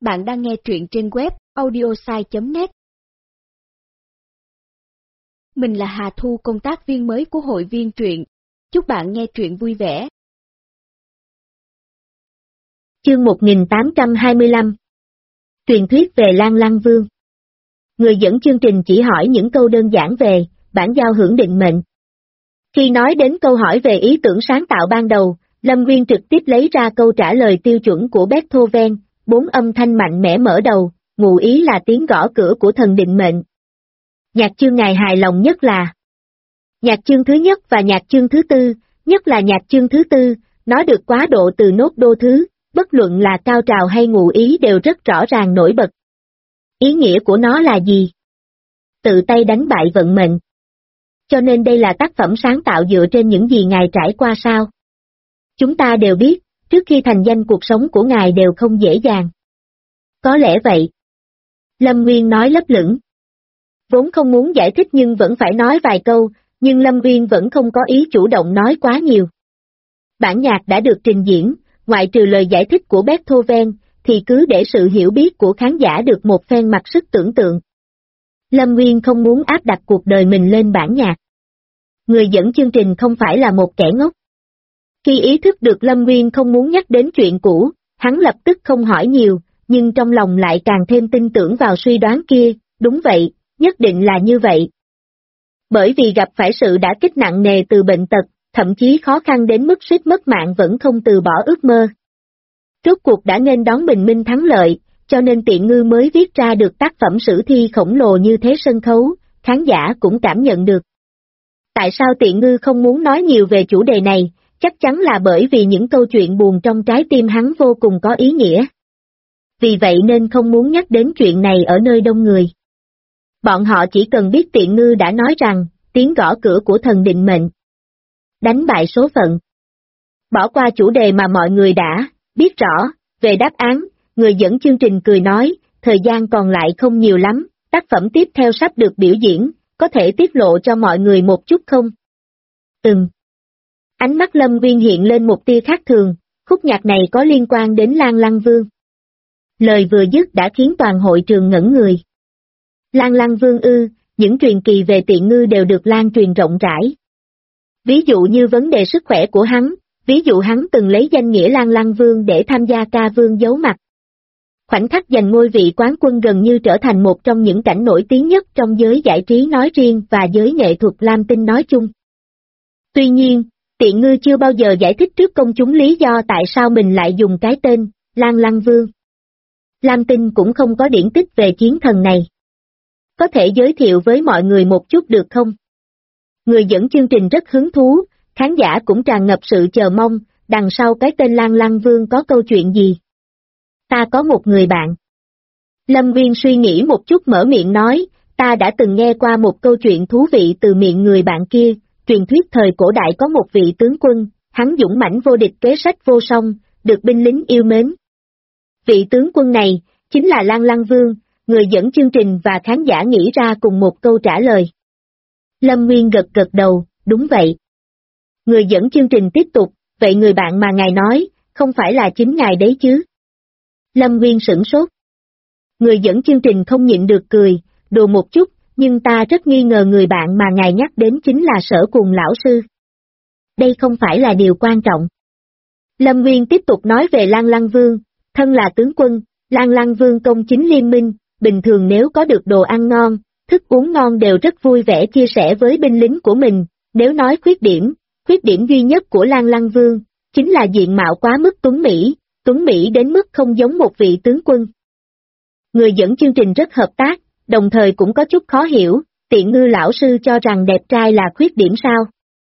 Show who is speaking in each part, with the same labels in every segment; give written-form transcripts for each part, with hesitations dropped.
Speaker 1: Bạn đang nghe truyện trên web audiosai.net. Mình là Hà Thu, công tác viên mới của hội viên truyện. Chúc bạn nghe truyện vui vẻ.
Speaker 2: Chương 1825. Truyền thuyết về Lan Lăng Vương. Người dẫn chương trình chỉ hỏi những câu đơn giản về bản giao hưởng định mệnh. Khi nói đến câu hỏi về ý tưởng sáng tạo ban đầu, Lâm Nguyên trực tiếp lấy ra câu trả lời tiêu chuẩn của Beethoven, 4 âm thanh mạnh mẽ mở đầu, ngụ ý là tiếng gõ cửa của thần định mệnh. Nhạc chương ngài hài lòng nhất là nhạc chương thứ nhất và nhạc chương thứ tư, nhất là nhạc chương thứ tư, nó được quá độ từ nốt đô thứ, bất luận là cao trào hay ngụ ý đều rất rõ ràng nổi bật. Ý nghĩa của nó là gì? Tự tay đánh bại vận mệnh. Cho nên đây là tác phẩm sáng tạo dựa trên những gì ngài trải qua sao? Chúng ta đều biết, trước khi thành danh cuộc sống của ngài đều không dễ dàng. Có lẽ vậy. Lâm Nguyên nói lấp lửng. Vốn không muốn giải thích nhưng vẫn phải nói vài câu, nhưng Lâm Nguyên vẫn không có ý chủ động nói quá nhiều. Bản nhạc đã được trình diễn, ngoại trừ lời giải thích của Beethoven, thì cứ để sự hiểu biết của khán giả được một phen mặc sức tưởng tượng. Lâm Nguyên không muốn áp đặt cuộc đời mình lên bản nhạc. Người dẫn chương trình không phải là một kẻ ngốc. Khi ý thức được Lâm Nguyên không muốn nhắc đến chuyện cũ, hắn lập tức không hỏi nhiều, nhưng trong lòng lại càng thêm tin tưởng vào suy đoán kia, đúng vậy, nhất định là như vậy. Bởi vì gặp phải sự đả kích nặng nề từ bệnh tật, thậm chí khó khăn đến mức suýt mất mạng vẫn không từ bỏ ước mơ. Rốt cuộc đã nghênh đón bình minh thắng lợi, cho nên Tiện Ngư mới viết ra được tác phẩm sử thi khổng lồ như thế sân khấu, khán giả cũng cảm nhận được. Tại sao Tiện Ngư không muốn nói nhiều về chủ đề này? Chắc chắn là bởi vì những câu chuyện buồn trong trái tim hắn vô cùng có ý nghĩa. Vì vậy nên không muốn nhắc đến chuyện này ở nơi đông người. Bọn họ chỉ cần biết Tiện Ngư đã nói rằng, tiếng gõ cửa của thần định mệnh. Đánh bại số phận. Bỏ qua chủ đề mà mọi người đã biết rõ, về đáp án, người dẫn chương trình cười nói, thời gian còn lại không nhiều lắm, tác phẩm tiếp theo sắp được biểu diễn, có thể tiết lộ cho mọi người một chút không? Ánh mắt Lâm Nguyên hiện lên một tia khác thường, khúc nhạc này có liên quan đến Lan Lăng Vương. Lời vừa dứt đã khiến toàn hội trường ngẩn người. Lan Lăng Vương ư, những truyền kỳ về Tiện Ngư đều được lan truyền rộng rãi. Ví dụ như vấn đề sức khỏe của hắn, ví dụ hắn từng lấy danh nghĩa Lan Lăng Vương để tham gia ca vương giấu mặt. Khoảnh khắc giành ngôi vị quán quân gần như trở thành một trong những cảnh nổi tiếng nhất trong giới giải trí nói riêng và giới nghệ thuật Lam Tinh nói chung. Tuy nhiên, Tiện Ngư chưa bao giờ giải thích trước công chúng lý do tại sao mình lại dùng cái tên Lan Lăng Vương. Lam Tinh cũng không có điển tích về chiến thần này. Có thể giới thiệu với mọi người một chút được không? Người dẫn chương trình rất hứng thú, khán giả cũng tràn ngập sự chờ mong, đằng sau cái tên Lan Lăng Vương có câu chuyện gì? Ta có một người bạn. Lâm Nguyên suy nghĩ một chút mở miệng nói, ta đã từng nghe qua một câu chuyện thú vị từ miệng người bạn kia, truyền thuyết thời cổ đại có một vị tướng quân, hắn dũng mãnh vô địch kế sách vô song, được binh lính yêu mến. Vị tướng quân này, chính là Lan Lăng Vương, người dẫn chương trình và khán giả nghĩ ra cùng một câu trả lời. Lâm Nguyên gật gật đầu, đúng vậy. Người dẫn chương trình tiếp tục, vậy người bạn mà ngài nói, không phải là chính ngài đấy chứ? Lâm Nguyên sửng sốt. Người dẫn chương trình không nhịn được cười, đùa một chút, nhưng ta rất nghi ngờ người bạn mà ngài nhắc đến chính là Sở Cùng lão sư. Đây không phải là điều quan trọng. Lâm Nguyên tiếp tục nói về Lan Lăng Vương, thân là tướng quân, Lan Lăng Vương công chính liên minh, bình thường nếu có được đồ ăn ngon, thức uống ngon đều rất vui vẻ chia sẻ với binh lính của mình, nếu nói khuyết điểm duy nhất của Lan Lăng Vương, chính là diện mạo quá mức tuấn mỹ đến mức không giống một vị tướng quân. Người dẫn chương trình rất hợp tác, đồng thời cũng có chút khó hiểu, Tiện Ngư lão sư cho rằng đẹp trai là khuyết điểm sao?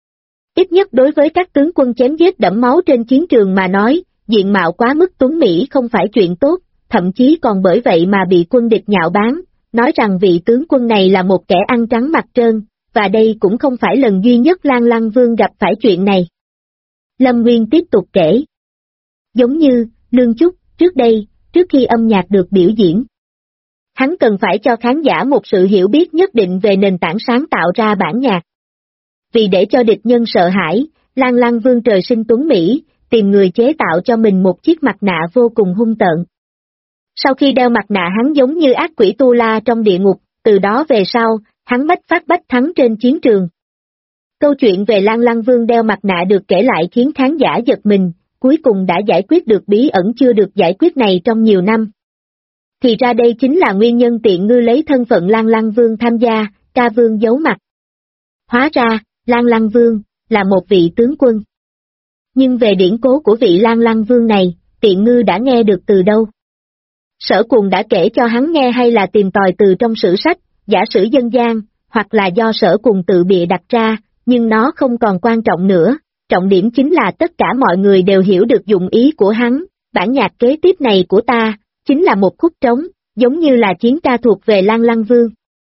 Speaker 2: Ít nhất đối với các tướng quân chém giết đẫm máu trên chiến trường mà nói, diện mạo quá mức tuấn mỹ không phải chuyện tốt, thậm chí còn bởi vậy mà bị quân địch nhạo báng, nói rằng vị tướng quân này là một kẻ ăn trắng mặt trơn, và đây cũng không phải lần duy nhất Lan Lăng Vương gặp phải chuyện này. Lâm Nguyên tiếp tục kể. Giống như, Lương Chúc, trước khi âm nhạc được biểu diễn. Hắn cần phải cho khán giả một sự hiểu biết nhất định về nền tảng sáng tạo ra bản nhạc. Vì để cho địch nhân sợ hãi, Lan Lăng Vương trời sinh tuấn mỹ, tìm người chế tạo cho mình một chiếc mặt nạ vô cùng hung tợn. Sau khi đeo mặt nạ hắn giống như ác quỷ tu la trong địa ngục, từ đó về sau, hắn bách phát bách thắng trên chiến trường. Câu chuyện về Lan Lăng Vương đeo mặt nạ được kể lại khiến khán giả giật mình, cuối cùng đã giải quyết được bí ẩn chưa được giải quyết này trong nhiều năm. Thì ra đây chính là nguyên nhân Tiện Ngư lấy thân phận Lan Lăng Vương tham gia, ca vương giấu mặt. Hóa ra, Lan Lăng Vương là một vị tướng quân. Nhưng về điển cố của vị Lan Lăng Vương này, Tiện Ngư đã nghe được từ đâu? Sở Cuồng đã kể cho hắn nghe hay là tìm tòi từ trong sử sách, giả sử dân gian, hoặc là do Sở Cuồng tự bịa đặt ra, nhưng nó không còn quan trọng nữa, trọng điểm chính là tất cả mọi người đều hiểu được dụng ý của hắn, bản nhạc kế tiếp này của ta, chính là một khúc trống, giống như là chiến ca thuộc về Lan Lăng Vương.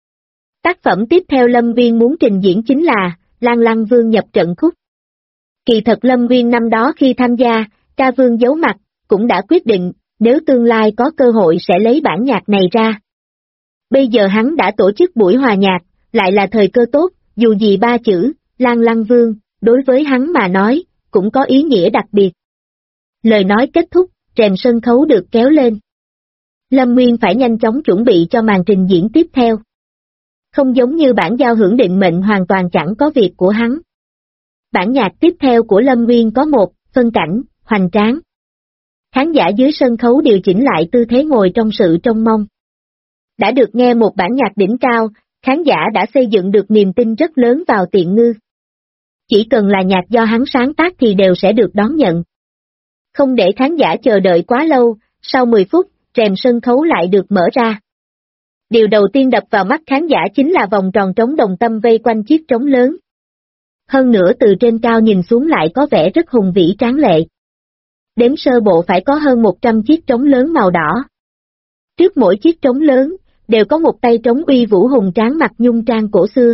Speaker 2: Tác phẩm tiếp theo Lâm Viên muốn trình diễn chính là Lan Lăng Vương nhập trận khúc. Kỳ thật Lâm Viên năm đó khi tham gia, ca vương giấu mặt, cũng đã quyết định, nếu tương lai có cơ hội sẽ lấy bản nhạc này ra. Bây giờ hắn đã tổ chức buổi hòa nhạc, lại là thời cơ tốt, dù gì ba chữ, Lan Lăng Vương, đối với hắn mà nói, cũng có ý nghĩa đặc biệt. Lời nói kết thúc, rèm sân khấu được kéo lên. Lâm Nguyên phải nhanh chóng chuẩn bị cho màn trình diễn tiếp theo. Không giống như bản giao hưởng định mệnh hoàn toàn chẳng có việc của hắn. Bản nhạc tiếp theo của Lâm Nguyên có một phân cảnh, hoành tráng. Khán giả dưới sân khấu điều chỉnh lại tư thế ngồi trong sự trông mong. Đã được nghe một bản nhạc đỉnh cao, khán giả đã xây dựng được niềm tin rất lớn vào Tiện Ngư. Chỉ cần là nhạc do hắn sáng tác thì đều sẽ được đón nhận. Không để khán giả chờ đợi quá lâu, sau 10 phút, rèm sân khấu lại được mở ra. Điều đầu tiên đập vào mắt khán giả chính là vòng tròn trống đồng tâm vây quanh chiếc trống lớn. Hơn nữa từ trên cao nhìn xuống lại có vẻ rất hùng vĩ tráng lệ. Đếm sơ bộ phải có hơn 100 chiếc trống lớn màu đỏ. Trước mỗi chiếc trống lớn, đều có một tay trống uy vũ hùng tráng mặc nhung trang cổ xưa.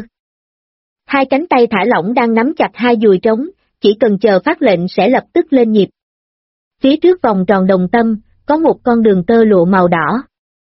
Speaker 2: Hai cánh tay thả lỏng đang nắm chặt hai dùi trống, chỉ cần chờ phát lệnh sẽ lập tức lên nhịp. Phía trước vòng tròn đồng tâm, có một con đường tơ lụa màu đỏ.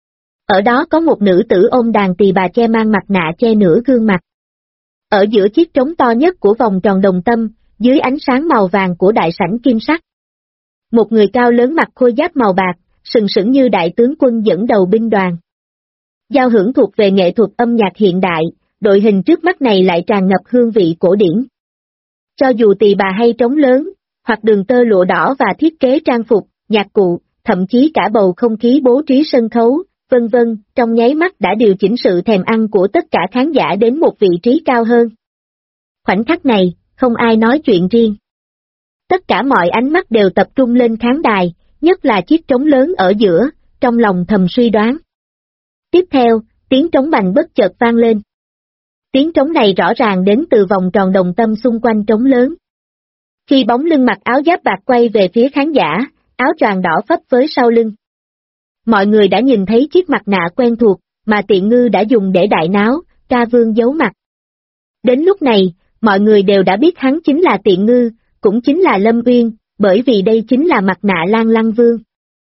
Speaker 2: Ở đó có một nữ tử ôm đàn tỳ bà che mang mặt nạ che nửa gương mặt. Ở giữa chiếc trống to nhất của vòng tròn đồng tâm, dưới ánh sáng màu vàng của đại sảnh kim sắc. Một người cao lớn mặc khôi giáp màu bạc, sừng sững như đại tướng quân dẫn đầu binh đoàn. Giao hưởng thuộc về nghệ thuật âm nhạc hiện đại, đội hình trước mắt này lại tràn ngập hương vị cổ điển. Cho dù tỳ bà hay trống lớn, hoặc đường tơ lụa đỏ và thiết kế trang phục, nhạc cụ, thậm chí cả bầu không khí bố trí sân khấu, vân vân, trong nháy mắt đã điều chỉnh sự thèm ăn của tất cả khán giả đến một vị trí cao hơn. Khoảnh khắc này, không ai nói chuyện riêng. Tất cả mọi ánh mắt đều tập trung lên khán đài, nhất là chiếc trống lớn ở giữa, trong lòng thầm suy đoán. Tiếp theo, tiếng trống bành bất chợt vang lên. Tiếng trống này rõ ràng đến từ vòng tròn đồng tâm xung quanh trống lớn. Khi bóng lưng mặc áo giáp bạc quay về phía khán giả, áo choàng đỏ phấp với sau lưng. Mọi người đã nhìn thấy chiếc mặt nạ quen thuộc, mà Tiện Ngư đã dùng để đại náo, ca vương giấu mặt. Đến lúc này, mọi người đều đã biết hắn chính là Tiện Ngư, cũng chính là Lâm Uyên, bởi vì đây chính là mặt nạ Lan Lăng Vương.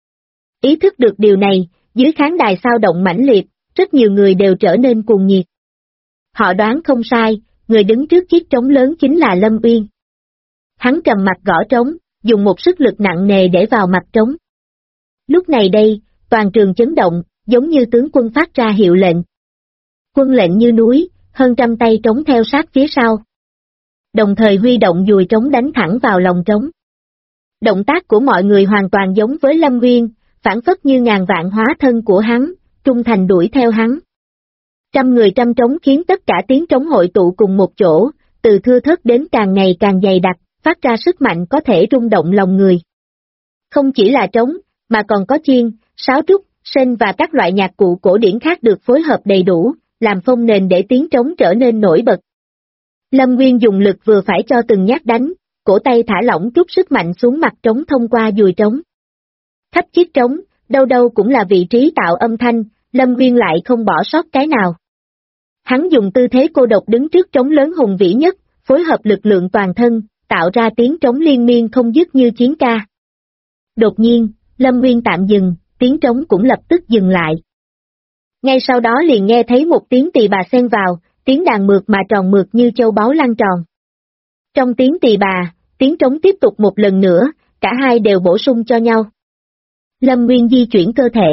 Speaker 2: Ý thức được điều này, dưới khán đài sao động mãnh liệt, rất nhiều người đều trở nên cuồng nhiệt. Họ đoán không sai, người đứng trước chiếc trống lớn chính là Lâm Uyên. Hắn trầm mặt gõ trống, dùng một sức lực nặng nề để vào mặt trống. Lúc này đây, toàn trường chấn động, giống như tướng quân phát ra hiệu lệnh. Quân lệnh như núi, hơn trăm tay trống theo sát phía sau. Đồng thời huy động dùi trống đánh thẳng vào lòng trống. Động tác của mọi người hoàn toàn giống với Lâm Uyên, phản phất như ngàn vạn hóa thân của hắn, trung thành đuổi theo hắn. Trăm người trăm trống khiến tất cả tiếng trống hội tụ cùng một chỗ, từ thưa thớt đến càng ngày càng dày đặc, phát ra sức mạnh có thể rung động lòng người. Không chỉ là trống, mà còn có chiên, sáo trúc, sên và các loại nhạc cụ cổ điển khác được phối hợp đầy đủ, làm phông nền để tiếng trống trở nên nổi bật. Lâm Nguyên dùng lực vừa phải cho từng nhát đánh, cổ tay thả lỏng trút sức mạnh xuống mặt trống thông qua dùi trống. Khắp chiếc trống, đâu đâu cũng là vị trí tạo âm thanh, Lâm Nguyên lại không bỏ sót cái nào. Hắn dùng tư thế cô độc đứng trước trống lớn hùng vĩ nhất, phối hợp lực lượng toàn thân, tạo ra tiếng trống liên miên không dứt như chiến ca. Đột nhiên, Lâm Nguyên tạm dừng, tiếng trống cũng lập tức dừng lại. Ngay sau đó liền nghe thấy một tiếng tỳ bà xen vào, tiếng đàn mượt mà tròn mượt như châu báu lăn tròn. Trong tiếng tỳ bà, tiếng trống tiếp tục một lần nữa, cả hai đều bổ sung cho nhau. Lâm Nguyên di chuyển cơ thể,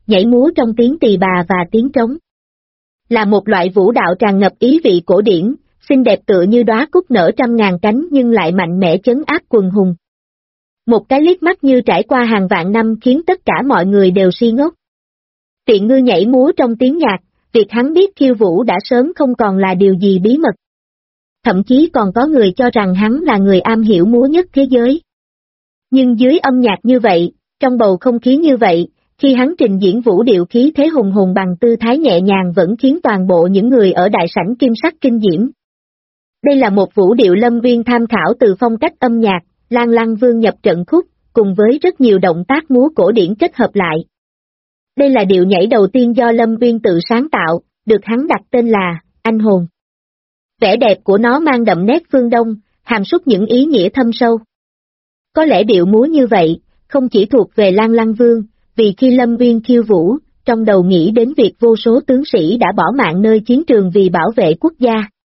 Speaker 2: nhảy múa trong tiếng tỳ bà và tiếng trống. Là một loại vũ đạo tràn ngập ý vị cổ điển, xinh đẹp tựa như đóa cúc nở trăm ngàn cánh nhưng lại mạnh mẽ chấn áp quần hùng. Một cái liếc mắt như trải qua hàng vạn năm khiến tất cả mọi người đều si ngốc. Tiện Ngư nhảy múa trong tiếng nhạc, việc hắn biết khiêu vũ đã sớm không còn là điều gì bí mật. Thậm chí còn có người cho rằng hắn là người am hiểu múa nhất thế giới. Nhưng dưới âm nhạc như vậy, trong bầu không khí như vậy, khi hắn trình diễn vũ điệu khí thế hùng hùng bằng tư thái nhẹ nhàng vẫn khiến toàn bộ những người ở đại sảnh kim sắc kinh diễm. Đây là một vũ điệu Lâm Viên tham khảo từ phong cách âm nhạc, Lan Lăng Vương nhập trận khúc, cùng với rất nhiều động tác múa cổ điển kết hợp lại. Đây là điệu nhảy đầu tiên do Lâm Viên tự sáng tạo, được hắn đặt tên là Anh Hồn. Vẻ đẹp của nó mang đậm nét phương Đông, hàm súc những ý nghĩa thâm sâu. Có lẽ điệu múa như vậy, không chỉ thuộc về Lan Lăng Vương, vì khi Lâm Viên khiêu vũ, trong đầu nghĩ đến việc vô số tướng sĩ đã bỏ mạng nơi chiến trường vì bảo vệ quốc gia.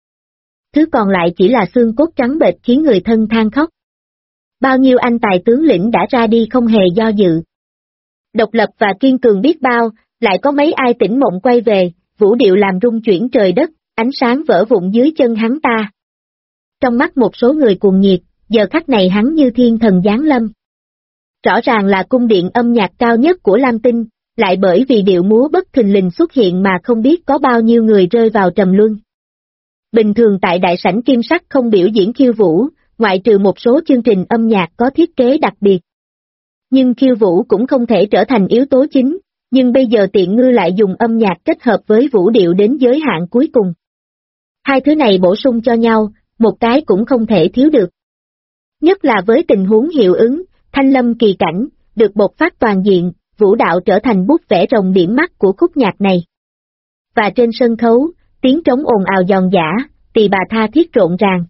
Speaker 2: Thứ còn lại chỉ là xương cốt trắng bệch khiến người thân than khóc. Bao nhiêu anh tài tướng lĩnh đã ra đi không hề do dự. Độc lập và kiên cường biết bao, lại có mấy ai tỉnh mộng quay về, vũ điệu làm rung chuyển trời đất, ánh sáng vỡ vụn dưới chân hắn ta. Trong mắt một số người cuồng nhiệt, giờ khắc này hắn như thiên thần giáng lâm. Rõ ràng là cung điện âm nhạc cao nhất của Lam Tinh, lại bởi vì điệu múa bất thình lình xuất hiện mà không biết có bao nhiêu người rơi vào trầm luân. Bình thường tại đại sảnh kim sắc không biểu diễn khiêu vũ, ngoại trừ một số chương trình âm nhạc có thiết kế đặc biệt. Nhưng khiêu vũ cũng không thể trở thành yếu tố chính, nhưng bây giờ Tiện Ngư lại dùng âm nhạc kết hợp với vũ điệu đến giới hạn cuối cùng. Hai thứ này bổ sung cho nhau, một cái cũng không thể thiếu được. Nhất là với tình huống hiệu ứng, thanh lâm kỳ cảnh, được bộc phát toàn diện, vũ đạo trở thành bút vẽ rồng điểm mắt của khúc nhạc này. Và trên sân khấu, tiếng trống ồn ào giòn giã, tỳ bà tha thiết rộn ràng.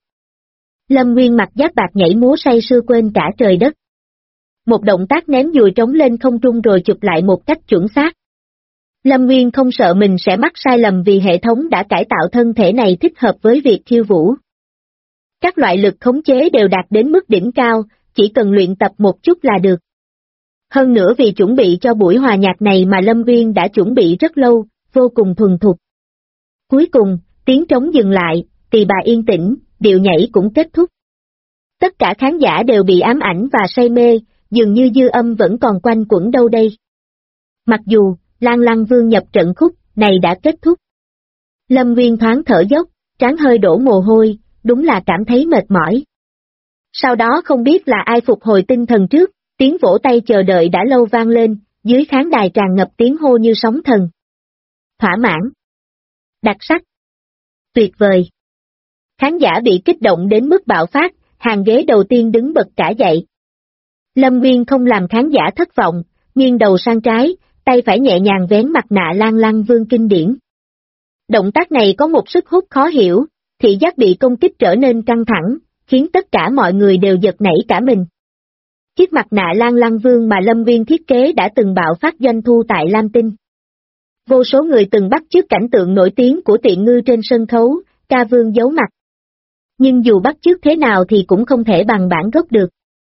Speaker 2: Lâm Nguyên mặc giáp bạc nhảy múa say sưa quên cả trời đất. Một động tác ném dùi trống lên không trung rồi chụp lại một cách chuẩn xác. Lâm Nguyên không sợ mình sẽ mắc sai lầm vì hệ thống đã cải tạo thân thể này thích hợp với việc khiêu vũ. Các loại lực khống chế đều đạt đến mức đỉnh cao, chỉ cần luyện tập một chút là được. Hơn nữa vì chuẩn bị cho buổi hòa nhạc này mà Lâm Nguyên đã chuẩn bị rất lâu, vô cùng thuần thục. Cuối cùng, tiếng trống dừng lại, tỳ bà yên tĩnh, điệu nhảy cũng kết thúc. Tất cả khán giả đều bị ám ảnh và say mê, dường như dư âm vẫn còn quanh quẩn đâu đây. Mặc dù, Lan Lăng Vương nhập trận khúc này đã kết thúc. Lâm Nguyên thoáng thở dốc, trán hơi đổ mồ hôi, đúng là cảm thấy mệt mỏi. Sau đó không biết là ai phục hồi tinh thần trước, tiếng vỗ tay chờ đợi đã lâu vang lên, dưới khán đài tràn ngập tiếng hô như sóng thần. Thỏa mãn. Đặc sắc. Tuyệt vời. Khán giả bị kích động đến mức bạo phát, hàng ghế đầu tiên đứng bật cả dậy. Lâm Nguyên không làm khán giả thất vọng, nghiêng đầu sang trái, tay phải nhẹ nhàng vén mặt nạ Lan Lăng Vương kinh điển. Động tác này có một sức hút khó hiểu, thị giác bị công kích trở nên căng thẳng, khiến tất cả mọi người đều giật nảy cả mình. Chiếc mặt nạ Lan Lăng Vương mà Lâm Nguyên thiết kế đã từng bạo phát doanh thu tại Lam Tinh. Vô số người từng bắt chước cảnh tượng nổi tiếng của Tiện Ngư trên sân khấu, ca vương giấu mặt. Nhưng dù bắt chước thế nào thì cũng không thể bằng bản gốc được.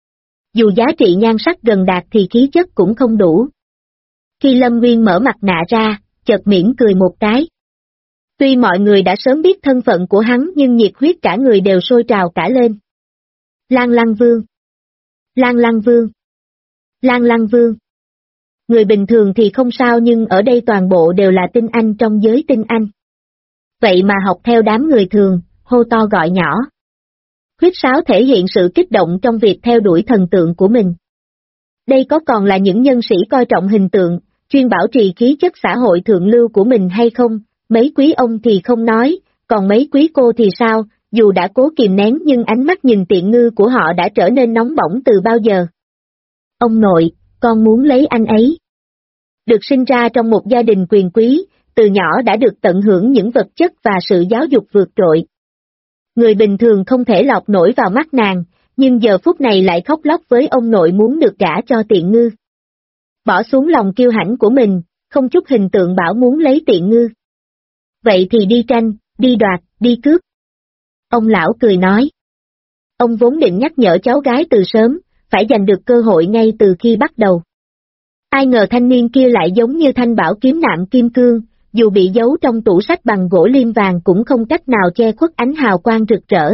Speaker 2: Dù giá trị nhan sắc gần đạt thì khí chất cũng không đủ. Khi Lâm Nguyên mở mặt nạ ra, chợt mỉm cười một cái. Tuy mọi người đã sớm biết thân phận của hắn nhưng nhiệt huyết cả người đều sôi trào cả lên. Lan Lăng Vương. Lan Lăng Vương. Lan Lăng Vương. Người bình thường thì không sao nhưng ở đây toàn bộ đều là tinh anh trong giới tinh anh. Vậy mà học theo đám người thường, hô to gọi nhỏ. Huyết sáo thể hiện sự kích động trong việc theo đuổi thần tượng của mình. Đây có còn là những nhân sĩ coi trọng hình tượng, chuyên bảo trì khí chất xã hội thượng lưu của mình hay không? Mấy quý ông thì không nói, còn mấy quý cô thì sao, dù đã cố kìm nén nhưng ánh mắt nhìn Tiện Ngư của họ đã trở nên nóng bỏng từ bao giờ. Ông nội, con muốn lấy anh ấy. Được sinh ra trong một gia đình quyền quý, từ nhỏ đã được tận hưởng những vật chất và sự giáo dục vượt trội. Người bình thường không thể lọt nổi vào mắt nàng, nhưng giờ phút này lại khóc lóc với ông nội muốn được gả cho Tiện Ngư. Bỏ xuống lòng kiêu hãnh của mình, không chút hình tượng bảo muốn lấy Tiện Ngư. Vậy thì đi tranh, đi đoạt, đi cướp. Ông lão cười nói. Ông vốn định nhắc nhở cháu gái từ sớm, phải giành được cơ hội ngay từ khi bắt đầu. Ai ngờ thanh niên kia lại giống như thanh bảo kiếm nạm kim cương, dù bị giấu trong tủ sách bằng gỗ liêm vàng cũng không cách nào che khuất ánh hào quang rực rỡ.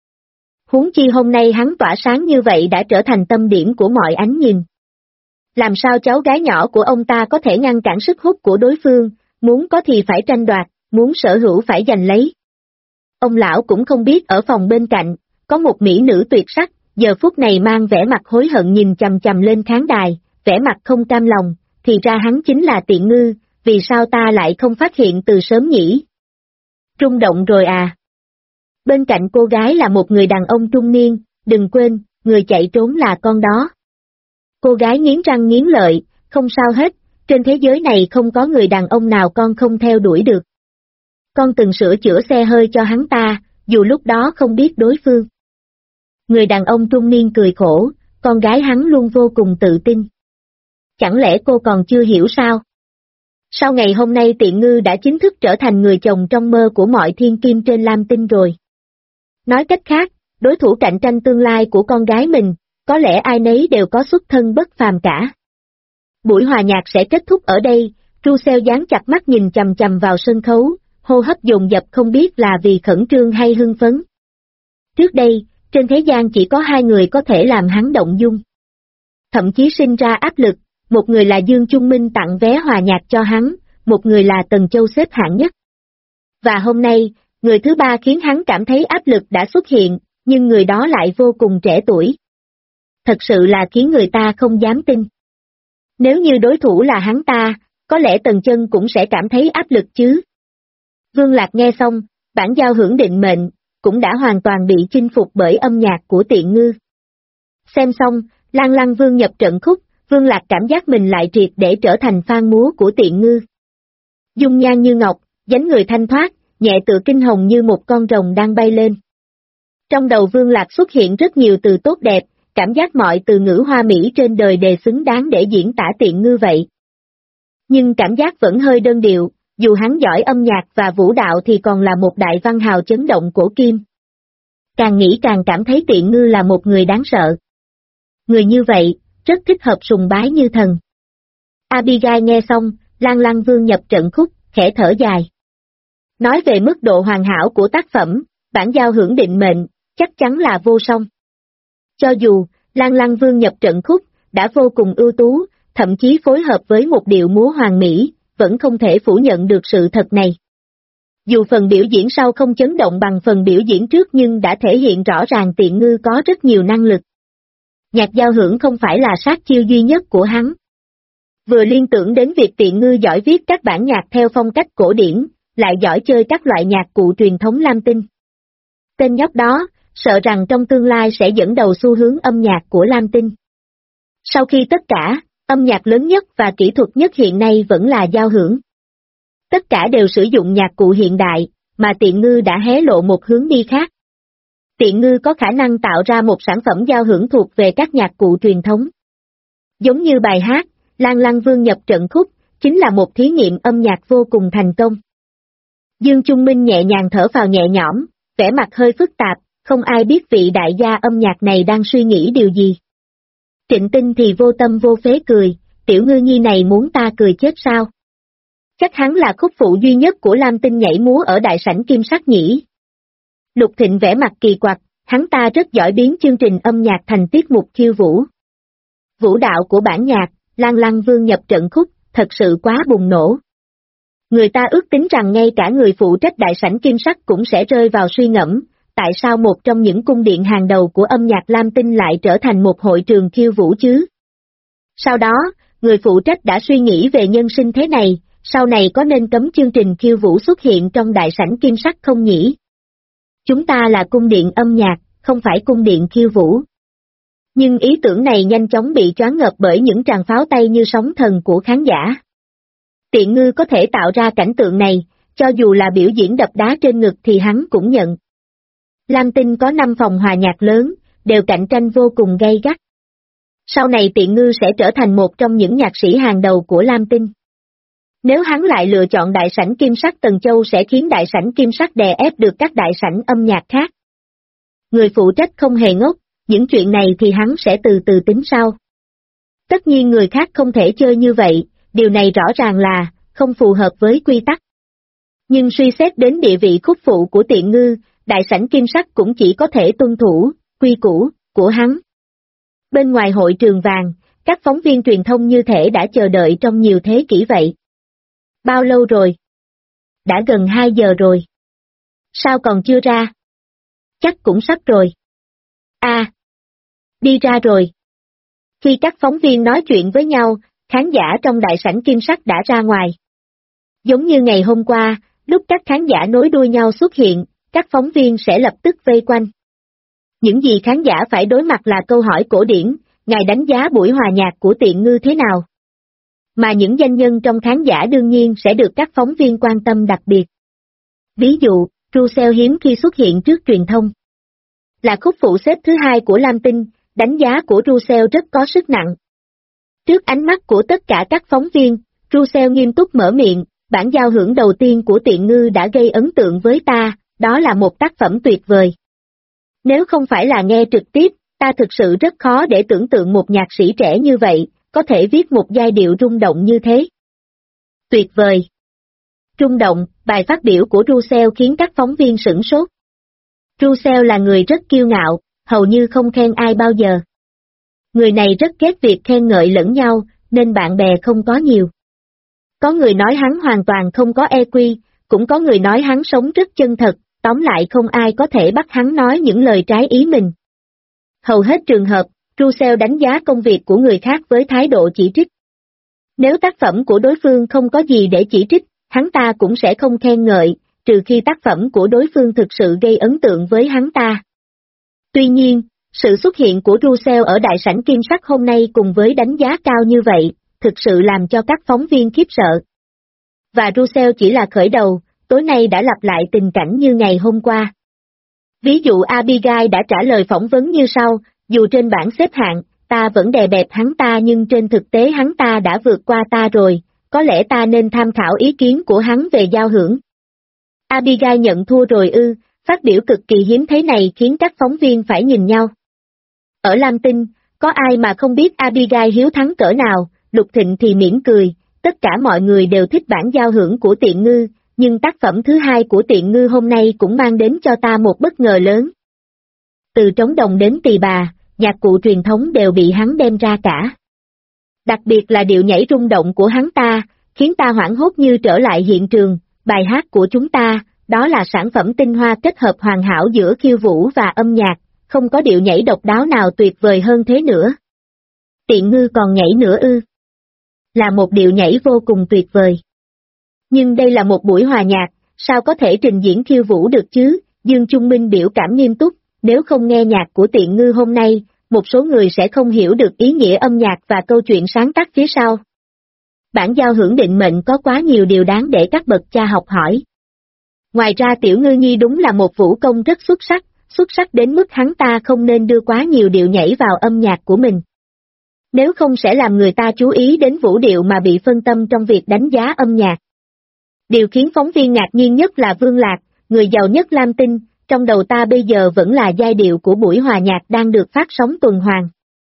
Speaker 2: Huống chi hôm nay hắn tỏa sáng như vậy đã trở thành tâm điểm của mọi ánh nhìn. Làm sao cháu gái nhỏ của ông ta có thể ngăn cản sức hút của đối phương, muốn có thì phải tranh đoạt, muốn sở hữu phải giành lấy. Ông lão cũng không biết ở phòng bên cạnh, có một mỹ nữ tuyệt sắc, giờ phút này mang vẻ mặt hối hận nhìn chằm chằm lên khán đài, vẻ mặt không cam lòng, thì ra hắn chính là Tiện Ngư, vì sao ta lại không phát hiện từ sớm nhỉ? Trung động rồi à? Bên cạnh cô gái là một người đàn ông trung niên, đừng quên, người chạy trốn là con đó. Cô gái nghiến răng nghiến lợi, không sao hết, trên thế giới này không có người đàn ông nào con không theo đuổi được. Con từng sửa chữa xe hơi cho hắn ta, dù lúc đó không biết đối phương. Người đàn ông trung niên cười khổ, con gái hắn luôn vô cùng tự tin. Chẳng lẽ cô còn chưa hiểu sao? Sau ngày hôm nay Tiện Ngư đã chính thức trở thành người chồng trong mơ của mọi thiên kim trên Lam Tinh rồi. Nói cách khác, đối thủ cạnh tranh tương lai của con gái mình, có lẽ ai nấy đều có xuất thân bất phàm cả. Buổi hòa nhạc sẽ kết thúc ở đây, Russell dán chặt mắt nhìn chằm chằm vào sân khấu, hô hấp dồn dập không biết là vì khẩn trương hay hưng phấn. Trước đây, trên thế gian chỉ có hai người có thể làm hắn động dung. Thậm chí sinh ra áp lực, một người là Dương Trung Minh tặng vé hòa nhạc cho hắn, một người là Tần Châu xếp hạng nhất. Và hôm nay, người thứ ba khiến hắn cảm thấy áp lực đã xuất hiện, nhưng người đó lại vô cùng trẻ tuổi. Thật sự là khiến người ta không dám tin. Nếu như đối thủ là hắn ta, có lẽ Tần Chân cũng sẽ cảm thấy áp lực chứ. Vương Lạc nghe xong, bản giao hưởng định mệnh, cũng đã hoàn toàn bị chinh phục bởi âm nhạc của Tiện Ngư. Xem xong, Lan Lăng Vương nhập trận khúc, Vương Lạc cảm giác mình lại triệt để trở thành fan múa của Tiện Ngư. Dung nhan như ngọc, dáng người thanh thoát, nhẹ tựa kinh hồng như một con rồng đang bay lên. Trong đầu Vương Lạc xuất hiện rất nhiều từ tốt đẹp, cảm giác mọi từ ngữ hoa mỹ trên đời đều xứng đáng để diễn tả Tiện Ngư vậy. Nhưng cảm giác vẫn hơi đơn điệu, dù hắn giỏi âm nhạc và vũ đạo thì còn là một đại văn hào chấn động cổ kim. Càng nghĩ càng cảm thấy Tiện Ngư là một người đáng sợ. Người như vậy, rất thích hợp sùng bái như thần. Abigail nghe xong, Lan Lăng Vương nhập trận khúc, khẽ thở dài. Nói về mức độ hoàn hảo của tác phẩm, bản giao hưởng định mệnh, chắc chắn là vô song. Cho dù, Lan Lăng Vương nhập trận khúc, đã vô cùng ưu tú, thậm chí phối hợp với một điệu múa hoàn mỹ, vẫn không thể phủ nhận được sự thật này. Dù phần biểu diễn sau không chấn động bằng phần biểu diễn trước nhưng đã thể hiện rõ ràng Tiện Ngư có rất nhiều năng lực. Nhạc giao hưởng không phải là sát chiêu duy nhất của hắn. Vừa liên tưởng đến việc Tiện Ngư giỏi viết các bản nhạc theo phong cách cổ điển, lại giỏi chơi các loại nhạc cụ truyền thống Lam Tinh. Tên nhóc đó, sợ rằng trong tương lai sẽ dẫn đầu xu hướng âm nhạc của Lam Tinh. Sau khi tất cả, âm nhạc lớn nhất và kỹ thuật nhất hiện nay vẫn là giao hưởng. Tất cả đều sử dụng nhạc cụ hiện đại, mà Tiện Ngư đã hé lộ một hướng đi khác. Tiện Ngư có khả năng tạo ra một sản phẩm giao hưởng thuộc về các nhạc cụ truyền thống. Giống như bài hát, Lan Lăng Vương nhập trận khúc, chính là một thí nghiệm âm nhạc vô cùng thành công. Dương Trung Minh nhẹ nhàng thở phào nhẹ nhõm, vẻ mặt hơi phức tạp, không ai biết vị đại gia âm nhạc này đang suy nghĩ điều gì. Trịnh Tinh thì vô tâm vô phế cười, tiểu Ngư nhi này muốn ta cười chết sao? Chắc hắn là khúc phụ duy nhất của Lam Tinh nhảy múa ở đại sảnh kim sắc nhỉ. Lục Thịnh vẻ mặt kỳ quặc, hắn ta rất giỏi biến chương trình âm nhạc thành tiết mục khiêu vũ. Vũ đạo của bản nhạc, Lan Lăng Vương nhập trận khúc, thật sự quá bùng nổ. Người ta ước tính rằng ngay cả người phụ trách đại sảnh kim sắc cũng sẽ rơi vào suy ngẫm, tại sao một trong những cung điện hàng đầu của âm nhạc Lam Tinh lại trở thành một hội trường khiêu vũ chứ? Sau đó, người phụ trách đã suy nghĩ về nhân sinh thế này, sau này có nên cấm chương trình khiêu vũ xuất hiện trong đại sảnh kim sắc không nhỉ? Chúng ta là cung điện âm nhạc, không phải cung điện khiêu vũ. Nhưng ý tưởng này nhanh chóng bị choáng ngợp bởi những tràng pháo tay như sóng thần của khán giả. Tiện Ngư có thể tạo ra cảnh tượng này, cho dù là biểu diễn đập đá trên ngực thì hắn cũng nhận. Lam Tinh có 5 phòng hòa nhạc lớn, đều cạnh tranh vô cùng gay gắt. Sau này Tiện Ngư sẽ trở thành một trong những nhạc sĩ hàng đầu của Lam Tinh. Nếu hắn lại lựa chọn đại sảnh kim sắc Tần Châu sẽ khiến đại sảnh kim sắc đè ép được các đại sảnh âm nhạc khác. Người phụ trách không hề ngốc, những chuyện này thì hắn sẽ từ từ tính sau. Tất nhiên người khác không thể chơi như vậy, điều này rõ ràng là không phù hợp với quy tắc. Nhưng suy xét đến địa vị khúc phụ của Tiện Ngư, đại sảnh kim sắc cũng chỉ có thể tuân thủ quy củ của hắn. Bên ngoài hội trường vàng, các phóng viên truyền thông như thể đã chờ đợi trong nhiều thế kỷ vậy. Bao lâu rồi? Đã gần 2 giờ rồi. Sao còn chưa ra? Chắc cũng sắp rồi. Đi ra rồi. Khi các phóng viên nói chuyện với nhau, khán giả trong đại sảnh kim sắc đã ra ngoài. Giống như ngày hôm qua, lúc các khán giả nối đuôi nhau xuất hiện, các phóng viên sẽ lập tức vây quanh. Những gì khán giả phải đối mặt là câu hỏi cổ điển, ngài đánh giá buổi hòa nhạc của Tiện Ngư thế nào? Mà những danh nhân trong khán giả đương nhiên sẽ được các phóng viên quan tâm đặc biệt. Ví dụ, Russell hiếm khi xuất hiện trước truyền thông. Là khúc phụ xếp thứ 2 của Lam Tinh, đánh giá của Russell rất có sức nặng. Trước ánh mắt của tất cả các phóng viên, Russell nghiêm túc mở miệng, bản giao hưởng đầu tiên của Tiện Ngư đã gây ấn tượng với ta, đó là một tác phẩm tuyệt vời. Nếu không phải là nghe trực tiếp, ta thực sự rất khó để tưởng tượng một nhạc sĩ trẻ như vậy, có thể viết một giai điệu rung động như thế. Tuyệt vời. Rung động, bài phát biểu của Russell khiến các phóng viên sửng sốt. Russell là người rất kiêu ngạo, hầu như không khen ai bao giờ. Người này rất ghét việc khen ngợi lẫn nhau, nên bạn bè không có nhiều. Có người nói hắn hoàn toàn không có EQ, cũng có người nói hắn sống rất chân thật, tóm lại không ai có thể bắt hắn nói những lời trái ý mình. Hầu hết trường hợp, Russell đánh giá công việc của người khác với thái độ chỉ trích. Nếu tác phẩm của đối phương không có gì để chỉ trích, hắn ta cũng sẽ không khen ngợi, trừ khi tác phẩm của đối phương thực sự gây ấn tượng với hắn ta. Tuy nhiên, sự xuất hiện của Russell ở đại sảnh kim sắc hôm nay cùng với đánh giá cao như vậy, thực sự làm cho các phóng viên khiếp sợ. Và Russell chỉ là khởi đầu, tối nay đã lặp lại tình cảnh như ngày hôm qua. Ví dụ Abigail đã trả lời phỏng vấn như sau, dù trên bảng xếp hạng, ta vẫn đè bẹp hắn ta nhưng trên thực tế hắn ta đã vượt qua ta rồi, có lẽ ta nên tham khảo ý kiến của hắn về giao hưởng. Abigail nhận thua rồi ư, phát biểu cực kỳ hiếm thấy này khiến các phóng viên phải nhìn nhau. Ở Lam Tinh, có ai mà không biết Abigail hiếu thắng cỡ nào, Lục Thịnh thì mỉm cười, tất cả mọi người đều thích bản giao hưởng của Tiện Ngư, nhưng tác phẩm thứ 2 của Tiện Ngư hôm nay cũng mang đến cho ta một bất ngờ lớn. Từ trống đồng đến tỳ bà, nhạc cụ truyền thống đều bị hắn đem ra cả. Đặc biệt là điệu nhảy rung động của hắn ta, khiến ta hoảng hốt như trở lại hiện trường, bài hát của chúng ta, đó là sản phẩm tinh hoa kết hợp hoàn hảo giữa khiêu vũ và âm nhạc, không có điệu nhảy độc đáo nào tuyệt vời hơn thế nữa. Tiện Ngư còn nhảy nữa ư? Là một điệu nhảy vô cùng tuyệt vời. Nhưng đây là một buổi hòa nhạc, sao có thể trình diễn khiêu vũ được chứ? Dương Trung Minh biểu cảm nghiêm túc, nếu không nghe nhạc của Tiện Ngư hôm nay, một số người sẽ không hiểu được ý nghĩa âm nhạc và câu chuyện sáng tác phía sau. Bản giao hưởng định mệnh có quá nhiều điều đáng để các bậc cha học hỏi. Ngoài ra Tiểu Ngư Nhi đúng là một vũ công rất xuất sắc đến mức hắn ta không nên đưa quá nhiều điệu nhảy vào âm nhạc của mình. Nếu không sẽ làm người ta chú ý đến vũ điệu mà bị phân tâm trong việc đánh giá âm nhạc. Điều khiến phóng viên ngạc nhiên nhất là Vương Lạc, người giàu nhất Lam Tinh, trong đầu ta bây giờ vẫn là giai điệu của buổi hòa nhạc đang được phát sóng tuần hoàn.